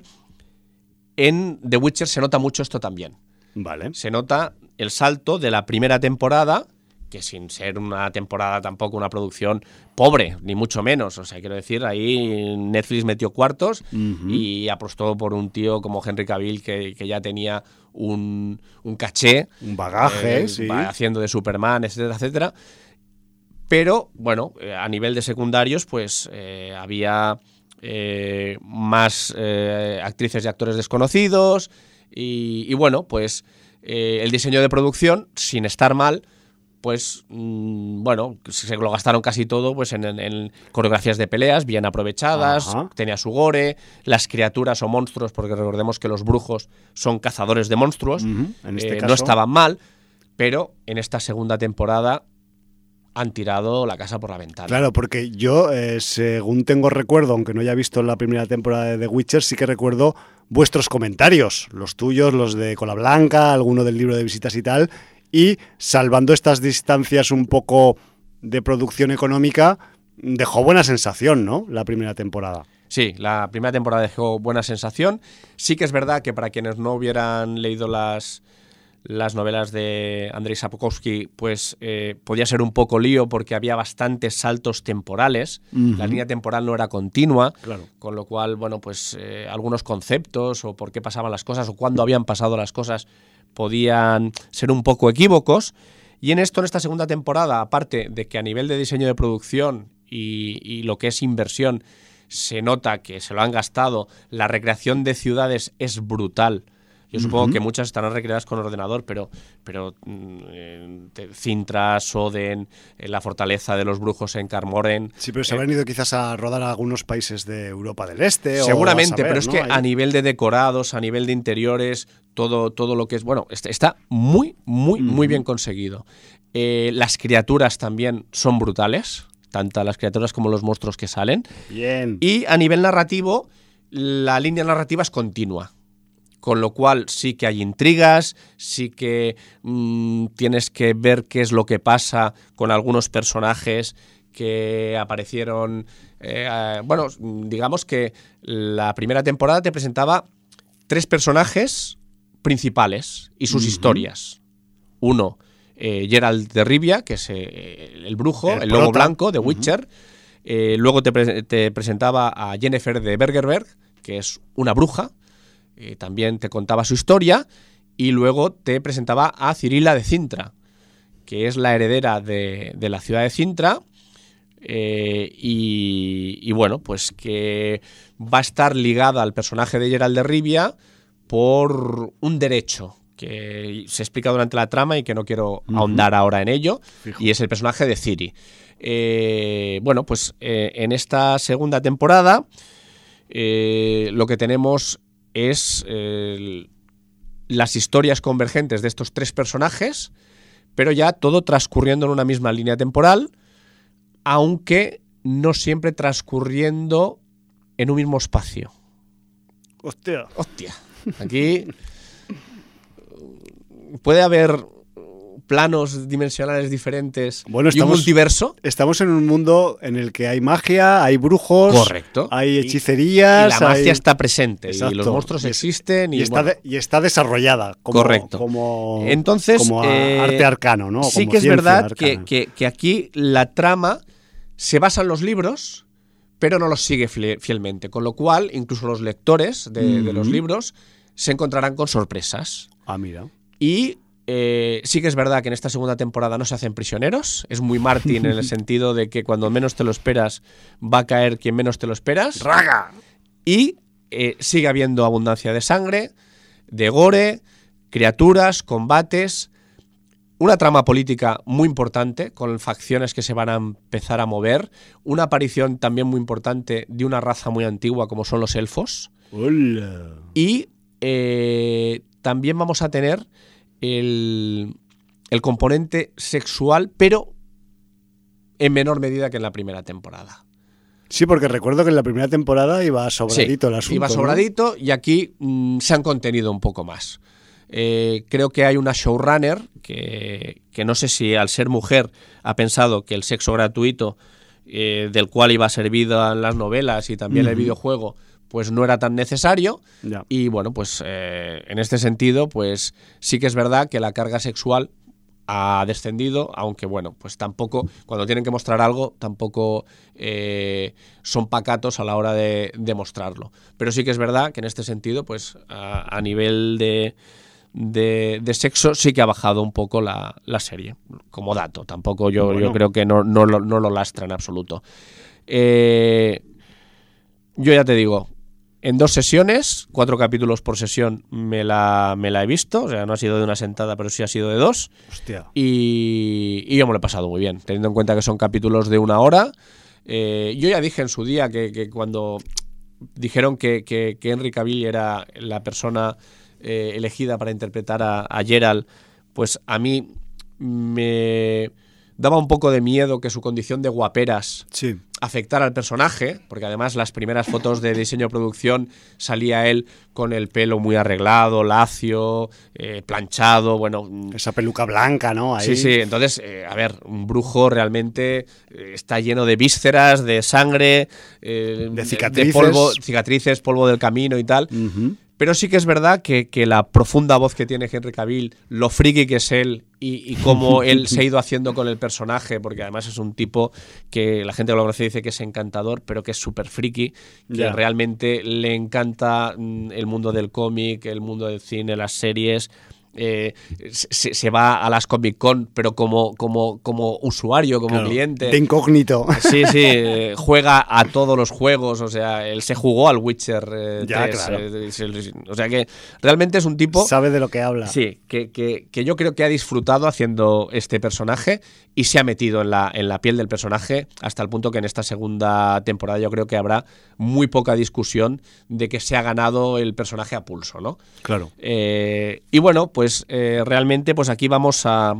En The Witcher se nota mucho esto también. Vale. Se nota el salto de la primera temporada, que sin ser una temporada tampoco una producción pobre, ni mucho menos. O sea, quiero decir, ahí Netflix metió cuartos y apostó por un tío como Henry Cavill que ya tenía un caché. Un bagaje, sí. Haciendo de Superman, etcétera, etcétera. Pero, bueno, a nivel de secundarios, pues había más actrices y actores desconocidos y bueno, pues el diseño de producción, sin estar mal, pues bueno, se lo gastaron casi todo pues en coreografías de peleas bien aprovechadas. Ajá. Tenía su gore, las criaturas o monstruos, porque recordemos que los brujos son cazadores de monstruos, en este caso no estaban mal, pero en esta segunda temporada han tirado la casa por la ventana. Claro, porque yo, según tengo recuerdo, aunque no haya visto la primera temporada de The Witcher, sí que recuerdo vuestros comentarios, los tuyos, los de Cola Blanca, alguno del libro de visitas y tal. Y salvando estas distancias un poco de producción económica, dejó buena sensación, ¿no? La primera temporada. Sí, la primera temporada dejó buena sensación. Sí que es verdad que para quienes no hubieran leído las novelas de Andrzej Sapkowski, pues podía ser un poco lío porque había bastantes saltos temporales. La línea temporal no era continua, claro. Con lo cual, bueno, pues algunos conceptos o por qué pasaban las cosas o cuándo habían pasado las cosas podían ser un poco equívocos. Y en esta segunda temporada, aparte de que a nivel de diseño de producción y lo que es inversión, se nota que se lo han gastado, la recreación de ciudades es brutal. Yo supongo que muchas estarán recreadas con ordenador, pero Cintra, Soden, la fortaleza de los brujos en Carmoren. Sí, pero se habrán ido quizás a rodar a algunos países de Europa del Este. Seguramente, o a saber, pero es que a nivel de decorados, a nivel de interiores, todo lo que es... Bueno, está muy, muy, muy bien conseguido. Las criaturas también son brutales, tanto las criaturas como los monstruos que salen. Bien. Y a nivel narrativo, la línea narrativa es continua. con lo cual sí que hay intrigas, sí que tienes que ver qué es lo que pasa con algunos personajes que aparecieron. Bueno, digamos que la primera temporada te presentaba 3 personajes principales y sus historias. Uno, Geralt de Rivia, que es el brujo, el lobo blanco de Witcher. Luego te presentaba a Yennefer de Bergerberg, que es una bruja. También te contaba su historia. Y luego te presentaba a Cirila de Cintra, que es la heredera de la ciudad de Cintra. Y bueno, pues que va a estar ligada al personaje de Geralt de Rivia por un derecho que se explica durante la trama y que no quiero ahondar ahora en ello. Fijo. Y es el personaje de Ciri. Bueno, pues en esta segunda temporada lo que tenemos es las historias convergentes de estos 3 personajes, pero ya todo transcurriendo en una misma línea temporal, aunque no siempre transcurriendo en un mismo espacio. Hostia. Aquí puede haber planos dimensionales diferentes, bueno, y un multiverso. Estamos en un mundo en el que hay magia, hay brujos, correcto, hay hechicerías. Y la magia está presente. Exacto. Y los monstruos existen. Y está desarrollada como, correcto. Entonces, como arte arcano, ¿no? Sí, como que es verdad que aquí la trama se basa en los libros, pero no los sigue fielmente. Con lo cual, incluso los lectores de los libros se encontrarán con sorpresas. Ah, mira. Y sí que es verdad que en esta segunda temporada no se hacen prisioneros. Es muy Martin en el sentido de que cuando menos te lo esperas va a caer quien menos te lo esperas. ¡Raga! Y sigue habiendo abundancia de sangre, de gore, criaturas, combates, una trama política muy importante con facciones que se van a empezar a mover, una aparición también muy importante de una raza muy antigua como son los elfos. ¡Hola! Y también vamos a tener el componente sexual, pero en menor medida que en la primera temporada. Sí, porque recuerdo que en la primera temporada iba sobradito el asunto. Iba sobradito, ¿no? Y aquí se han contenido un poco más. Creo que hay una showrunner que no sé si al ser mujer ha pensado que el sexo gratuito del cual iba servido en las novelas y también el videojuego pues no era tan necesario. Ya. Y bueno, pues en este sentido pues sí que es verdad que la carga sexual ha descendido, aunque bueno, pues tampoco, cuando tienen que mostrar algo, tampoco son pacatos a la hora de mostrarlo. Pero sí que es verdad que en este sentido, pues a nivel de sexo sí que ha bajado un poco la serie, como dato. Tampoco yo creo que no lo lastra en absoluto. Yo ya te digo, en 2 sesiones, 4 capítulos por sesión me la he visto, o sea, no ha sido de una sentada, pero sí ha sido de 2. Hostia. Y yo me lo he pasado muy bien, teniendo en cuenta que son capítulos de 1 hora. Yo ya dije en su día que cuando dijeron que Henry Cavill era la persona elegida para interpretar a Geralt, pues a mí me daba un poco de miedo que su condición de guaperas afectara al personaje, porque además las primeras fotos de diseño-producción salía él con el pelo muy arreglado, lacio, planchado, bueno... Esa peluca blanca, ¿no? Ahí. Sí, entonces, a ver, un brujo realmente está lleno de vísceras, de sangre, de cicatrices. De cicatrices, polvo del camino y tal... Pero sí que es verdad que la profunda voz que tiene Henry Cavill, lo friki que es él y cómo él se ha ido haciendo con el personaje, porque además es un tipo que la gente que lo conoce dice que es encantador, pero que es súper friki, que realmente le encanta el mundo del cómic, el mundo del cine, las series... se va a las Comic Con, pero como usuario, como cliente. De incógnito. Sí, juega a todos los juegos, o sea, él se jugó al Witcher 3. Claro. O sea que realmente es un tipo... Sabe de lo que habla. Sí, que yo creo que ha disfrutado haciendo este personaje y se ha metido en la piel del personaje hasta el punto que en esta segunda temporada yo creo que habrá muy poca discusión de que se ha ganado el personaje a pulso, ¿no? Claro. Y bueno, pues realmente pues aquí vamos a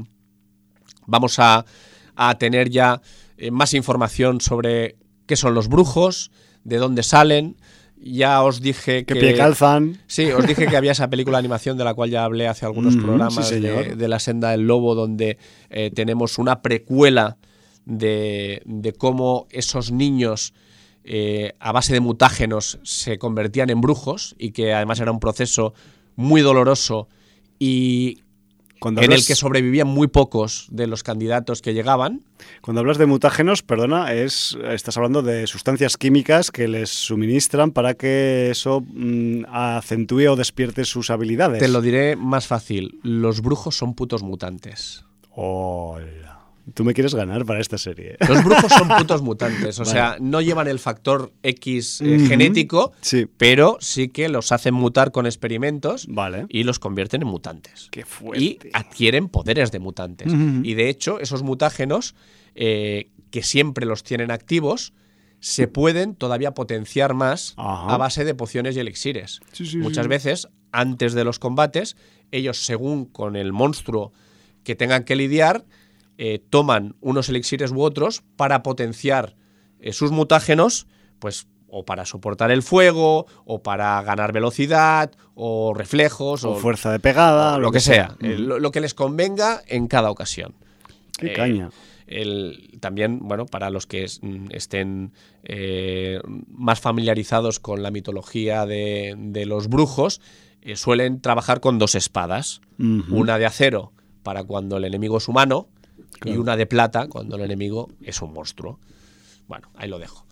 tener ya más información sobre qué son los brujos, de dónde salen Ya os dije que pie calzan. Sí, os dije que había esa película de animación de la cual ya hablé hace algunos programas, sí, de La senda del lobo, donde tenemos una precuela de cómo esos niños a base de mutágenos se convertían en brujos, y que además era un proceso muy doloroso y en el que sobrevivían muy pocos de los candidatos que llegaban. Cuando hablas de mutágenos, perdona, estás hablando de sustancias químicas que les suministran para que eso acentúe o despierte sus habilidades. Te lo diré más fácil. Los brujos son putos mutantes. Hola. Tú me quieres ganar para esta serie. Los brujos son putos mutantes. O sea, no llevan el factor X genético, sí, pero sí que los hacen mutar con experimentos, vale, y los convierten en mutantes. ¡Qué fuerte! Y adquieren poderes de mutantes. Y de hecho, esos mutágenos, que siempre los tienen activos, se pueden todavía potenciar más a base de pociones y elixires. Sí, Muchas veces, antes de los combates, ellos, según con el monstruo que tengan que lidiar, toman unos elixires u otros para potenciar sus mutágenos, pues o para soportar el fuego, o para ganar velocidad, o reflejos, o fuerza de pegada, o lo que sea. Lo que les convenga en cada ocasión. ¡Qué caña! También, bueno, para los que estén más familiarizados con la mitología de los brujos, suelen trabajar con dos espadas. Una de acero para cuando el enemigo es humano, claro, y una de plata cuando el enemigo es un monstruo. Bueno, ahí lo dejo.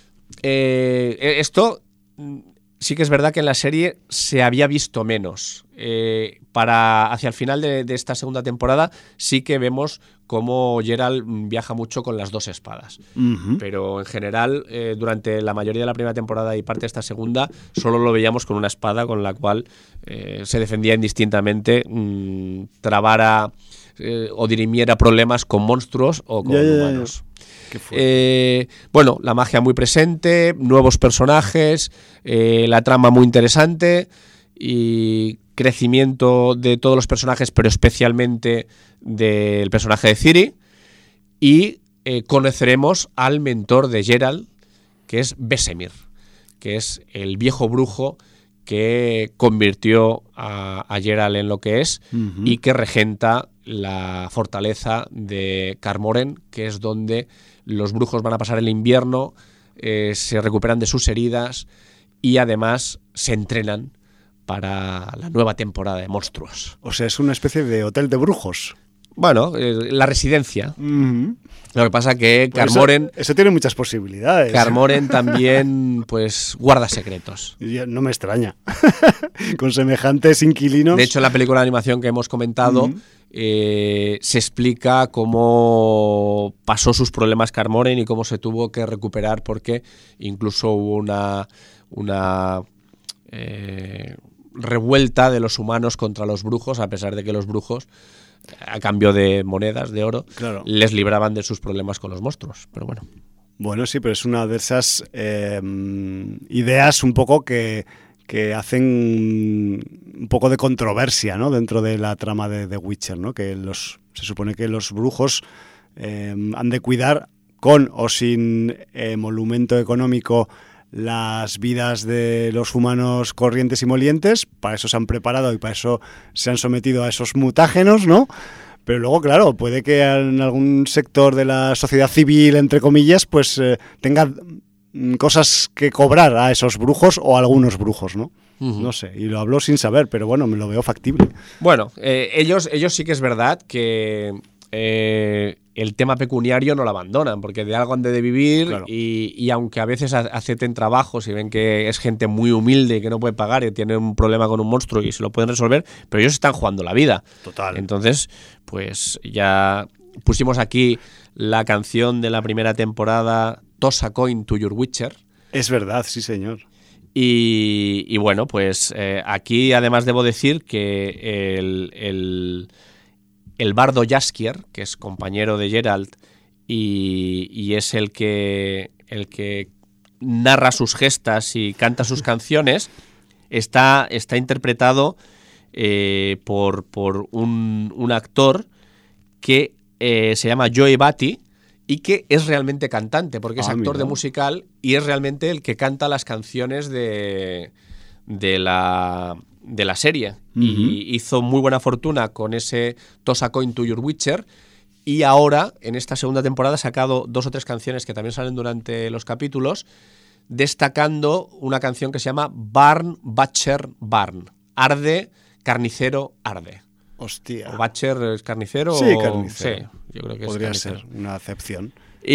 Esto sí que es verdad que en la serie se había visto menos. Hacia el final de esta segunda temporada sí que vemos cómo Geralt viaja mucho con las dos espadas. Pero en general, durante la mayoría de la primera temporada y parte de esta segunda, solo lo veíamos con una espada con la cual se defendía indistintamente, trabara o dirimiera problemas con monstruos o con humanos. Bueno, la magia muy presente, nuevos personajes, la trama muy interesante y crecimiento de todos los personajes, pero especialmente del personaje de Ciri, y conoceremos al mentor de Geralt, que es Vesemir, que es el viejo brujo que convirtió a Geralt en lo que es, y que regenta la fortaleza de Kaer Morhen, que es donde los brujos van a pasar el invierno, se recuperan de sus heridas y además se entrenan para la nueva temporada de monstruos. O sea, es una especie de hotel de brujos. Bueno, la residencia. Lo que pasa que Kaer Morhen... Eso tiene muchas posibilidades. Kaer Morhen también, pues, guarda secretos. No me extraña. Con semejantes inquilinos. De hecho, en la película de animación que hemos comentado, se explica cómo pasó sus problemas Kaer Morhen y cómo se tuvo que recuperar, porque incluso hubo una revuelta de los humanos contra los brujos, a pesar de que los brujos, a cambio de monedas de oro, claro, les libraban de sus problemas con los monstruos. Pero bueno. Bueno, sí, pero es una de esas ideas un poco que hacen un poco de controversia, ¿no?, dentro de la trama de The Witcher, ¿no? Que se supone que los brujos han de cuidar, con o sin emolumento económico, las vidas de los humanos corrientes y molientes. Para eso se han preparado y para eso se han sometido a esos mutágenos, ¿no? Pero luego, claro, puede que en algún sector de la sociedad civil, entre comillas, pues tenga cosas que cobrar a esos brujos o a algunos brujos, ¿no? No sé, y lo hablo sin saber, pero bueno, me lo veo factible. Bueno, ellos sí que es verdad que el tema pecuniario no lo abandonan, porque de algo han de vivir, claro, y aunque a veces acepten trabajos y ven que es gente muy humilde y que no puede pagar y tiene un problema con un monstruo y se lo pueden resolver, pero ellos están jugando la vida. Total. Entonces, pues ya pusimos aquí la canción de la primera temporada, Toss a Coin to Your Witcher. Es verdad, sí señor. Y bueno, pues aquí además debo decir que el bardo Jaskier, que es compañero de Geralt y es el que narra sus gestas y canta sus canciones, está interpretado por un actor que se llama Joe Batty y que es realmente cantante, porque es actor mira. de musical y es realmente el que canta las canciones de la serie. Y hizo muy buena fortuna con ese Toss a Coin to Your Witcher. Y ahora, en esta segunda temporada, ha sacado 2 o 3 canciones que también salen durante los capítulos, destacando una canción que se llama Barn, Butcher, Barn. Arde, carnicero, arde. Hostia. ¿O Butcher es carnicero? Sí, carnicero. Sí, yo creo que podría es carnicero. ser una acepción.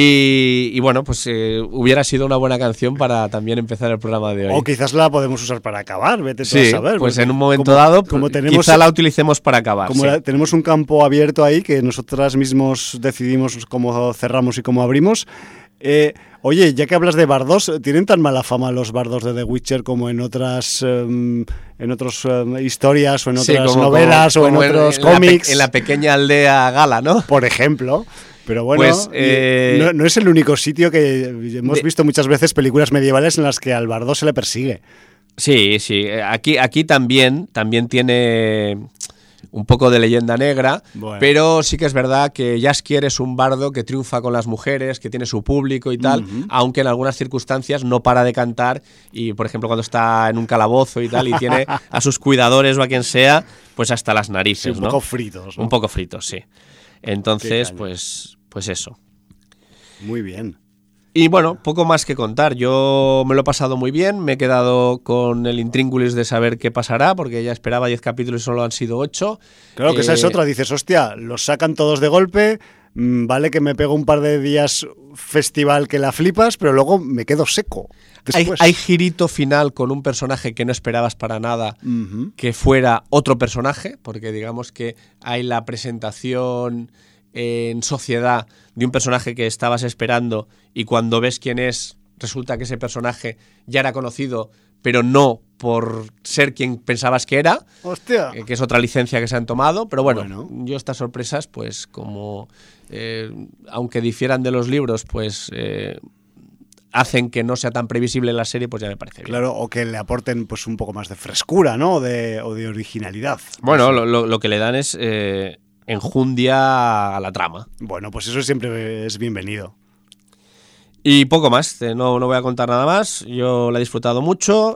Y bueno, pues hubiera sido una buena canción para también empezar el programa de hoy. O quizás la podemos usar para acabar, vete tú a Sí, saber. pues porque en un momento dado, quizá la utilicemos para acabar. Como sí. tenemos un campo abierto ahí que nosotras mismos decidimos cómo cerramos y cómo abrimos. Oye, ya que hablas de bardos, ¿tienen tan mala fama los bardos de The Witcher como en otras historias o en otras novelas o en otros cómics? En la pequeña aldea gala, ¿no? Por ejemplo. Pero bueno, pues, no es el único sitio que hemos visto muchas veces películas medievales en las que al bardo se le persigue. Sí, sí. Aquí también tiene un poco de leyenda negra, bueno. Pero sí que es verdad que Jaskier es un bardo que triunfa con las mujeres, que tiene su público y tal, aunque en algunas circunstancias no para de cantar y, por ejemplo, cuando está en un calabozo y tal y tiene a sus cuidadores o a quien sea, pues hasta las narices, sí, ¿no? Un poco fritos, ¿no? Un poco fritos, sí. Entonces, pues eso. Muy bien. Y bueno, poco más que contar. Yo me lo he pasado muy bien, me he quedado con el intríngulis de saber qué pasará, porque ya esperaba 10 capítulos y solo han sido 8. Claro que esa es otra, dices, hostia, los sacan todos de golpe, vale que me pego un par de días festival que la flipas, pero luego me quedo seco. Hay girito final con un personaje que no esperabas para nada que fuera otro personaje, porque digamos que hay la presentación en sociedad de un personaje que estabas esperando y cuando ves quién es, resulta que ese personaje ya era conocido, pero no por ser quien pensabas que era. ¡Hostia! Que es otra licencia que se han tomado, pero bueno. Yo estas sorpresas, pues como aunque difieran de los libros, pues hacen que no sea tan previsible la serie, pues ya me parece bien. Claro, o que le aporten pues un poco más de frescura, ¿no? O de originalidad. Bueno, lo que le dan es enjundia a la trama. Bueno, pues eso siempre es bienvenido. Y poco más, no voy a contar nada más. Yo la he disfrutado mucho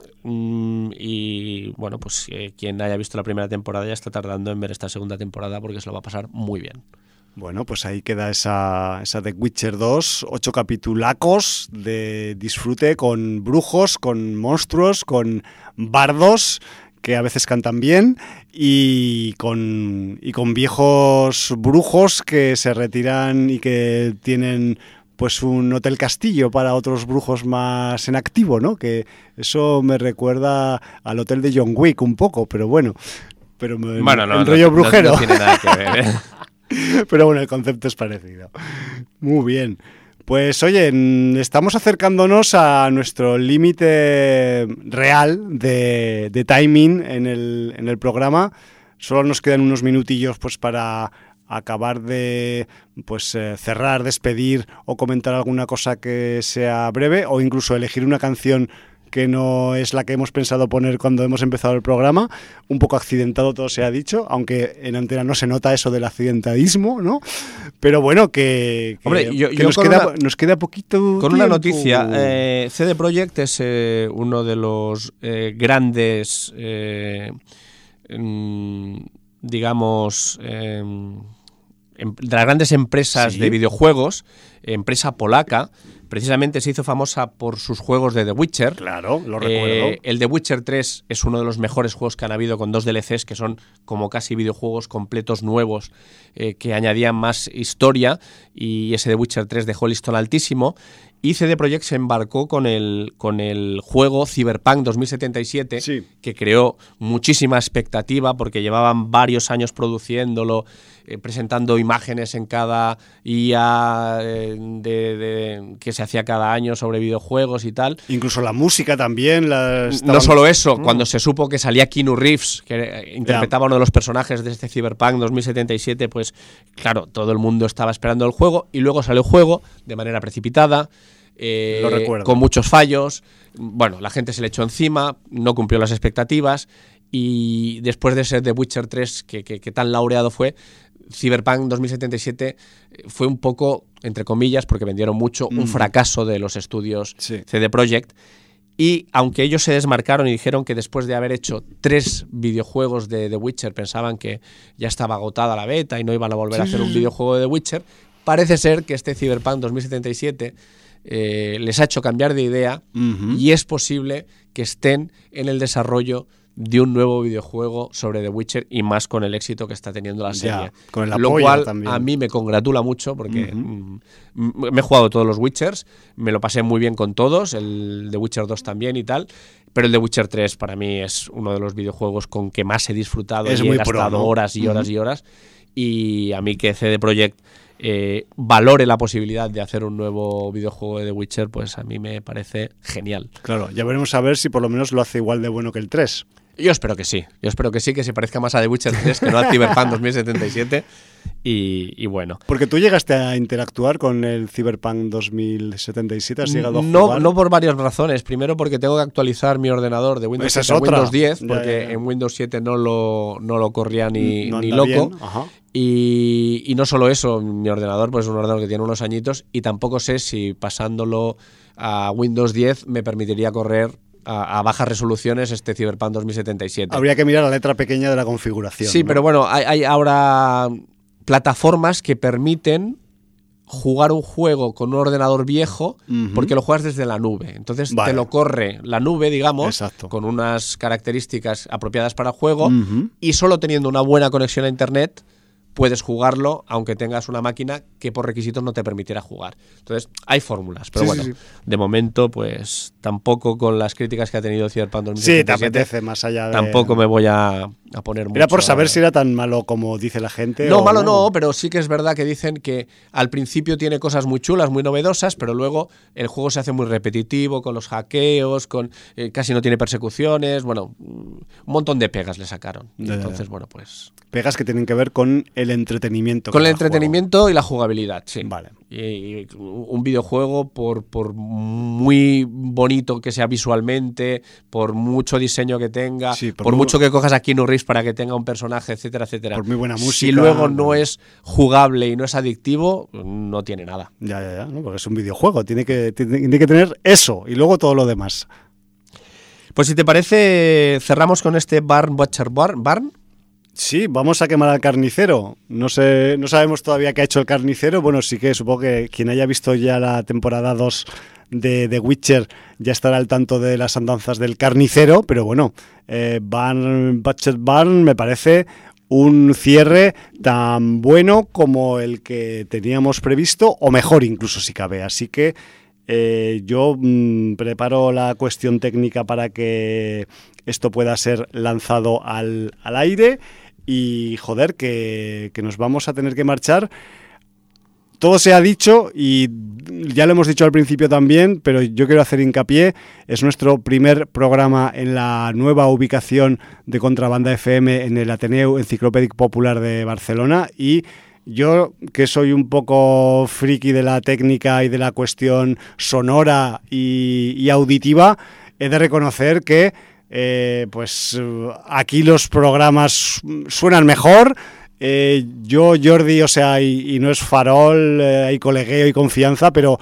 y bueno, pues quien haya visto la primera temporada ya está tardando en ver esta segunda temporada porque se lo va a pasar muy bien. Bueno, pues ahí queda esa The Witcher 2, 8 capitulacos de disfrute con brujos, con monstruos, con bardos que a veces cantan bien y con viejos brujos que se retiran y que tienen pues un hotel castillo para otros brujos más en activo, ¿no? Que eso me recuerda al hotel de John Wick un poco, pero bueno. Pero el rollo brujero. No tiene nada que ver, ¿eh? Pero bueno, el concepto es parecido. Muy bien. Pues oye, estamos acercándonos a nuestro límite real de timing en el programa. Solo nos quedan unos minutillos pues para acabar de cerrar, despedir o comentar alguna cosa que sea breve o incluso elegir una canción que no es la que hemos pensado poner cuando hemos empezado el programa. Un poco accidentado todo se ha dicho, aunque en antena no se nota eso del accidentadismo, ¿no? Pero bueno, Hombre, nos queda poquito con tiempo. Una noticia. CD Projekt es uno de los grandes, digamos, de las grandes empresas de videojuegos, empresa polaca. Precisamente se hizo famosa por sus juegos de The Witcher. Claro, lo recuerdo. El The Witcher 3 es uno de los mejores juegos que han habido, con 2 DLCs que son como casi videojuegos completos nuevos que añadían más historia, y ese The Witcher 3 dejó el listón altísimo. Y CD Projekt se embarcó con el juego Cyberpunk 2077, que creó muchísima expectativa porque llevaban varios años produciéndolo, presentando imágenes en cada IA que se hacía cada año sobre videojuegos y tal. Incluso la música también. No solo eso, cuando se supo que salía Keanu Reeves, que interpretaba uno de los personajes de este Cyberpunk 2077, pues claro, todo el mundo estaba esperando el juego, y luego salió el juego de manera precipitada. Lo recuerdo. Con muchos fallos. Bueno, la gente se le echó encima, no cumplió las expectativas, y después de ser The Witcher 3 que tan laureado fue, Cyberpunk 2077 fue un poco entre comillas, porque vendieron mucho, un fracaso de los estudios CD Projekt. Y aunque ellos se desmarcaron y dijeron que después de haber hecho 3 videojuegos de The Witcher pensaban que ya estaba agotada la beta y no iban a volver a hacer un videojuego de The Witcher, parece ser que este Cyberpunk 2077 les ha hecho cambiar de idea y es posible que estén en el desarrollo de un nuevo videojuego sobre The Witcher y más con el éxito que está teniendo la serie. Con el lo apoyo cual también. A mí me congratula mucho porque me he jugado todos los Witchers, me lo pasé muy bien con todos, el The Witcher 2 también y tal, pero el The Witcher 3 para mí es uno de los videojuegos con que más he disfrutado y he gastado horas y horas y horas, y a mí que CD Projekt valore la posibilidad de hacer un nuevo videojuego de The Witcher, pues a mí me parece genial. Claro, ya veremos a ver si por lo menos lo hace igual de bueno que el 3. Yo espero que sí, que se parezca más a The Witcher 3 que no a Cyberpunk 2077 y bueno. Porque tú llegaste a interactuar con el Cyberpunk 2077, ¿has llegado a jugar? No por varias razones. Primero porque tengo que actualizar mi ordenador de Windows 7 a Windows 10, porque en Windows 7 no lo corría ni loco. Y no solo eso, mi ordenador pues es un ordenador que tiene unos añitos y tampoco sé si pasándolo a Windows 10 me permitiría correr a bajas resoluciones este Cyberpunk 2077. Habría que mirar la letra pequeña de la configuración. Sí, ¿no? pero bueno, hay ahora plataformas que permiten jugar un juego con un ordenador viejo porque lo juegas desde la nube. Entonces te lo corre la nube, digamos, con unas características apropiadas para el juego y solo teniendo una buena conexión a internet puedes jugarlo aunque tengas una máquina que por requisitos no te permitiera jugar. Entonces, hay fórmulas, pero de momento, pues tampoco con las críticas que ha tenido Cyberpunk 2077. Sí, te apetece más allá de... Tampoco me voy a poner mucho... Era por saber si era tan malo como dice la gente. No, malo no, pero sí que es verdad que dicen que al principio tiene cosas muy chulas, muy novedosas, pero luego el juego se hace muy repetitivo, con los hackeos, casi no tiene persecuciones, bueno, un montón de pegas le sacaron. Entonces, bueno, pues... Pegas que tienen que ver con el entretenimiento. Con el entretenimiento juego. Y la jugabilidad, sí. Vale. Y un videojuego, por muy bonito que sea visualmente, por mucho diseño que tenga, por mucho que cojas a Keanu Reeves para que tenga un personaje, etcétera, etcétera. Por muy buena música. Si luego no es jugable y no es adictivo, no tiene nada. Ya, ¿no? Porque es un videojuego, tiene que tener eso y luego todo lo demás. Pues si te parece, cerramos con este Barn Butcher Barn. Sí, vamos a quemar al carnicero. No sabemos todavía qué ha hecho el carnicero. Bueno, sí que supongo que quien haya visto ya la temporada 2 de The Witcher ya estará al tanto de las andanzas del carnicero, pero bueno, Butcher Barn me parece un cierre tan bueno como el que teníamos previsto, o mejor incluso si cabe. Así que yo preparo la cuestión técnica para que esto pueda ser lanzado al aire. Y joder, que nos vamos a tener que marchar. Todo se ha dicho y ya lo hemos dicho al principio también, pero yo quiero hacer hincapié. Es nuestro primer programa en la nueva ubicación de Contrabanda FM en el Ateneu Enciclopèdic Popular de Barcelona, y yo, que soy un poco friki de la técnica y de la cuestión sonora y auditiva, he de reconocer que pues aquí los programas suenan mejor. Yo, Jordi, o sea, y no es farol, hay colegueo y confianza, pero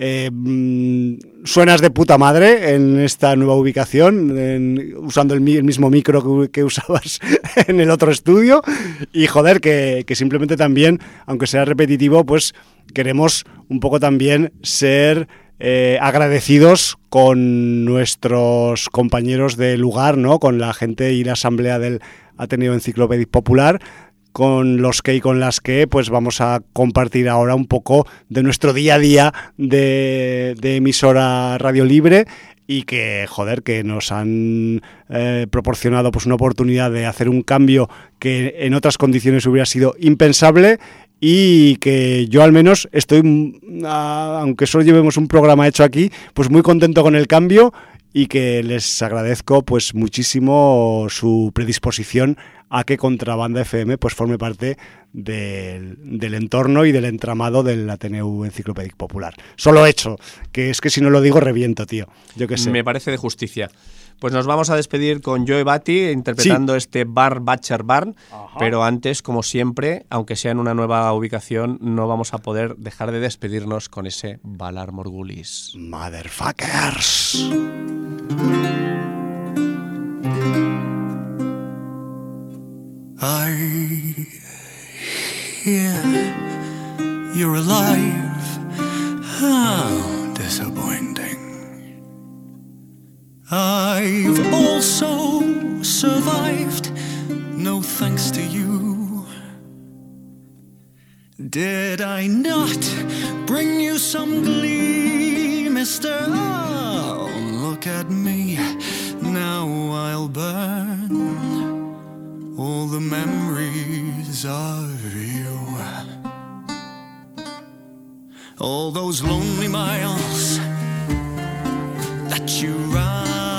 suenas de puta madre en esta nueva ubicación, usando el mismo micro que usabas en el otro estudio. Y joder, que simplemente también, aunque sea repetitivo, pues queremos un poco también ser agradecidos con nuestros compañeros de lugar, ¿no? Con la gente y la asamblea del Ateneo Enciclopèdic Popular, con los que y con las que pues vamos a compartir ahora un poco de nuestro día a día de emisora Radio Libre, y que, joder, que nos han proporcionado pues una oportunidad de hacer un cambio que en otras condiciones hubiera sido impensable, y que yo al menos estoy, aunque solo llevemos un programa hecho aquí, pues muy contento con el cambio, y que les agradezco pues muchísimo su predisposición a que Contrabanda FM pues forme parte del entorno y del entramado del Ateneu Enciclopèdic Popular. Solo hecho, que es que si no lo digo reviento, tío. Yo qué sé. Me parece de justicia. Pues nos vamos a despedir con Joe Batty interpretando este Bar Butcher Barn, pero antes, como siempre, aunque sea en una nueva ubicación, no vamos a poder dejar de despedirnos con ese Valar Morghulis. Motherfuckers. I hear you're alive. How disappointing. I've also survived, no thanks to you. Did I not bring you some glee, mister? Oh, look at me, now I'll burn all the memories of you. All those lonely miles that you ride,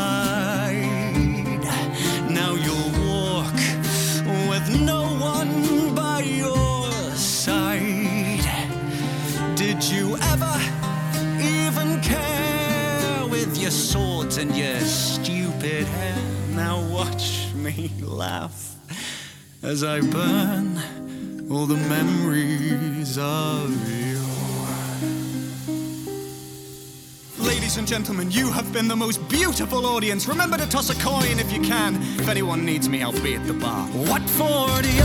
now you'll walk with no one by your side. Did you ever even care with your swords and your stupid hair? Now watch me laugh as I burn all the memories of you. Ladies and gentlemen, you have been the most beautiful audience. Remember to toss a coin if you can. If anyone needs me, I'll be at the bar. What for the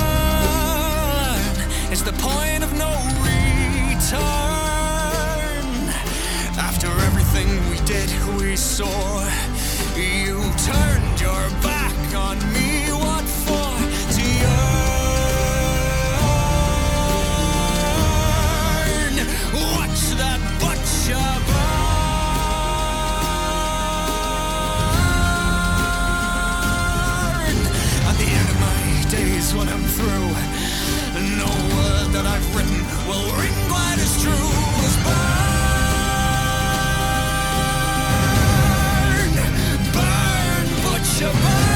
earn is the point of no return. After everything we did, we saw, you turned your back on me. What for to earn? Watch that butcher burn. When I'm through, no word that I've written will ring quite as true as burn, burn, butcher,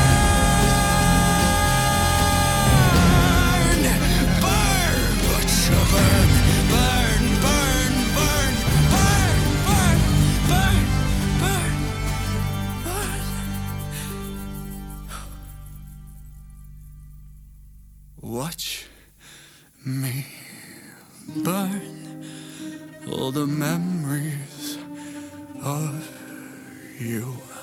burn, burn, butcher, burn, burn, burn, burn, burn, burn, burn, burn, burn. Watch me burn all the memories of you.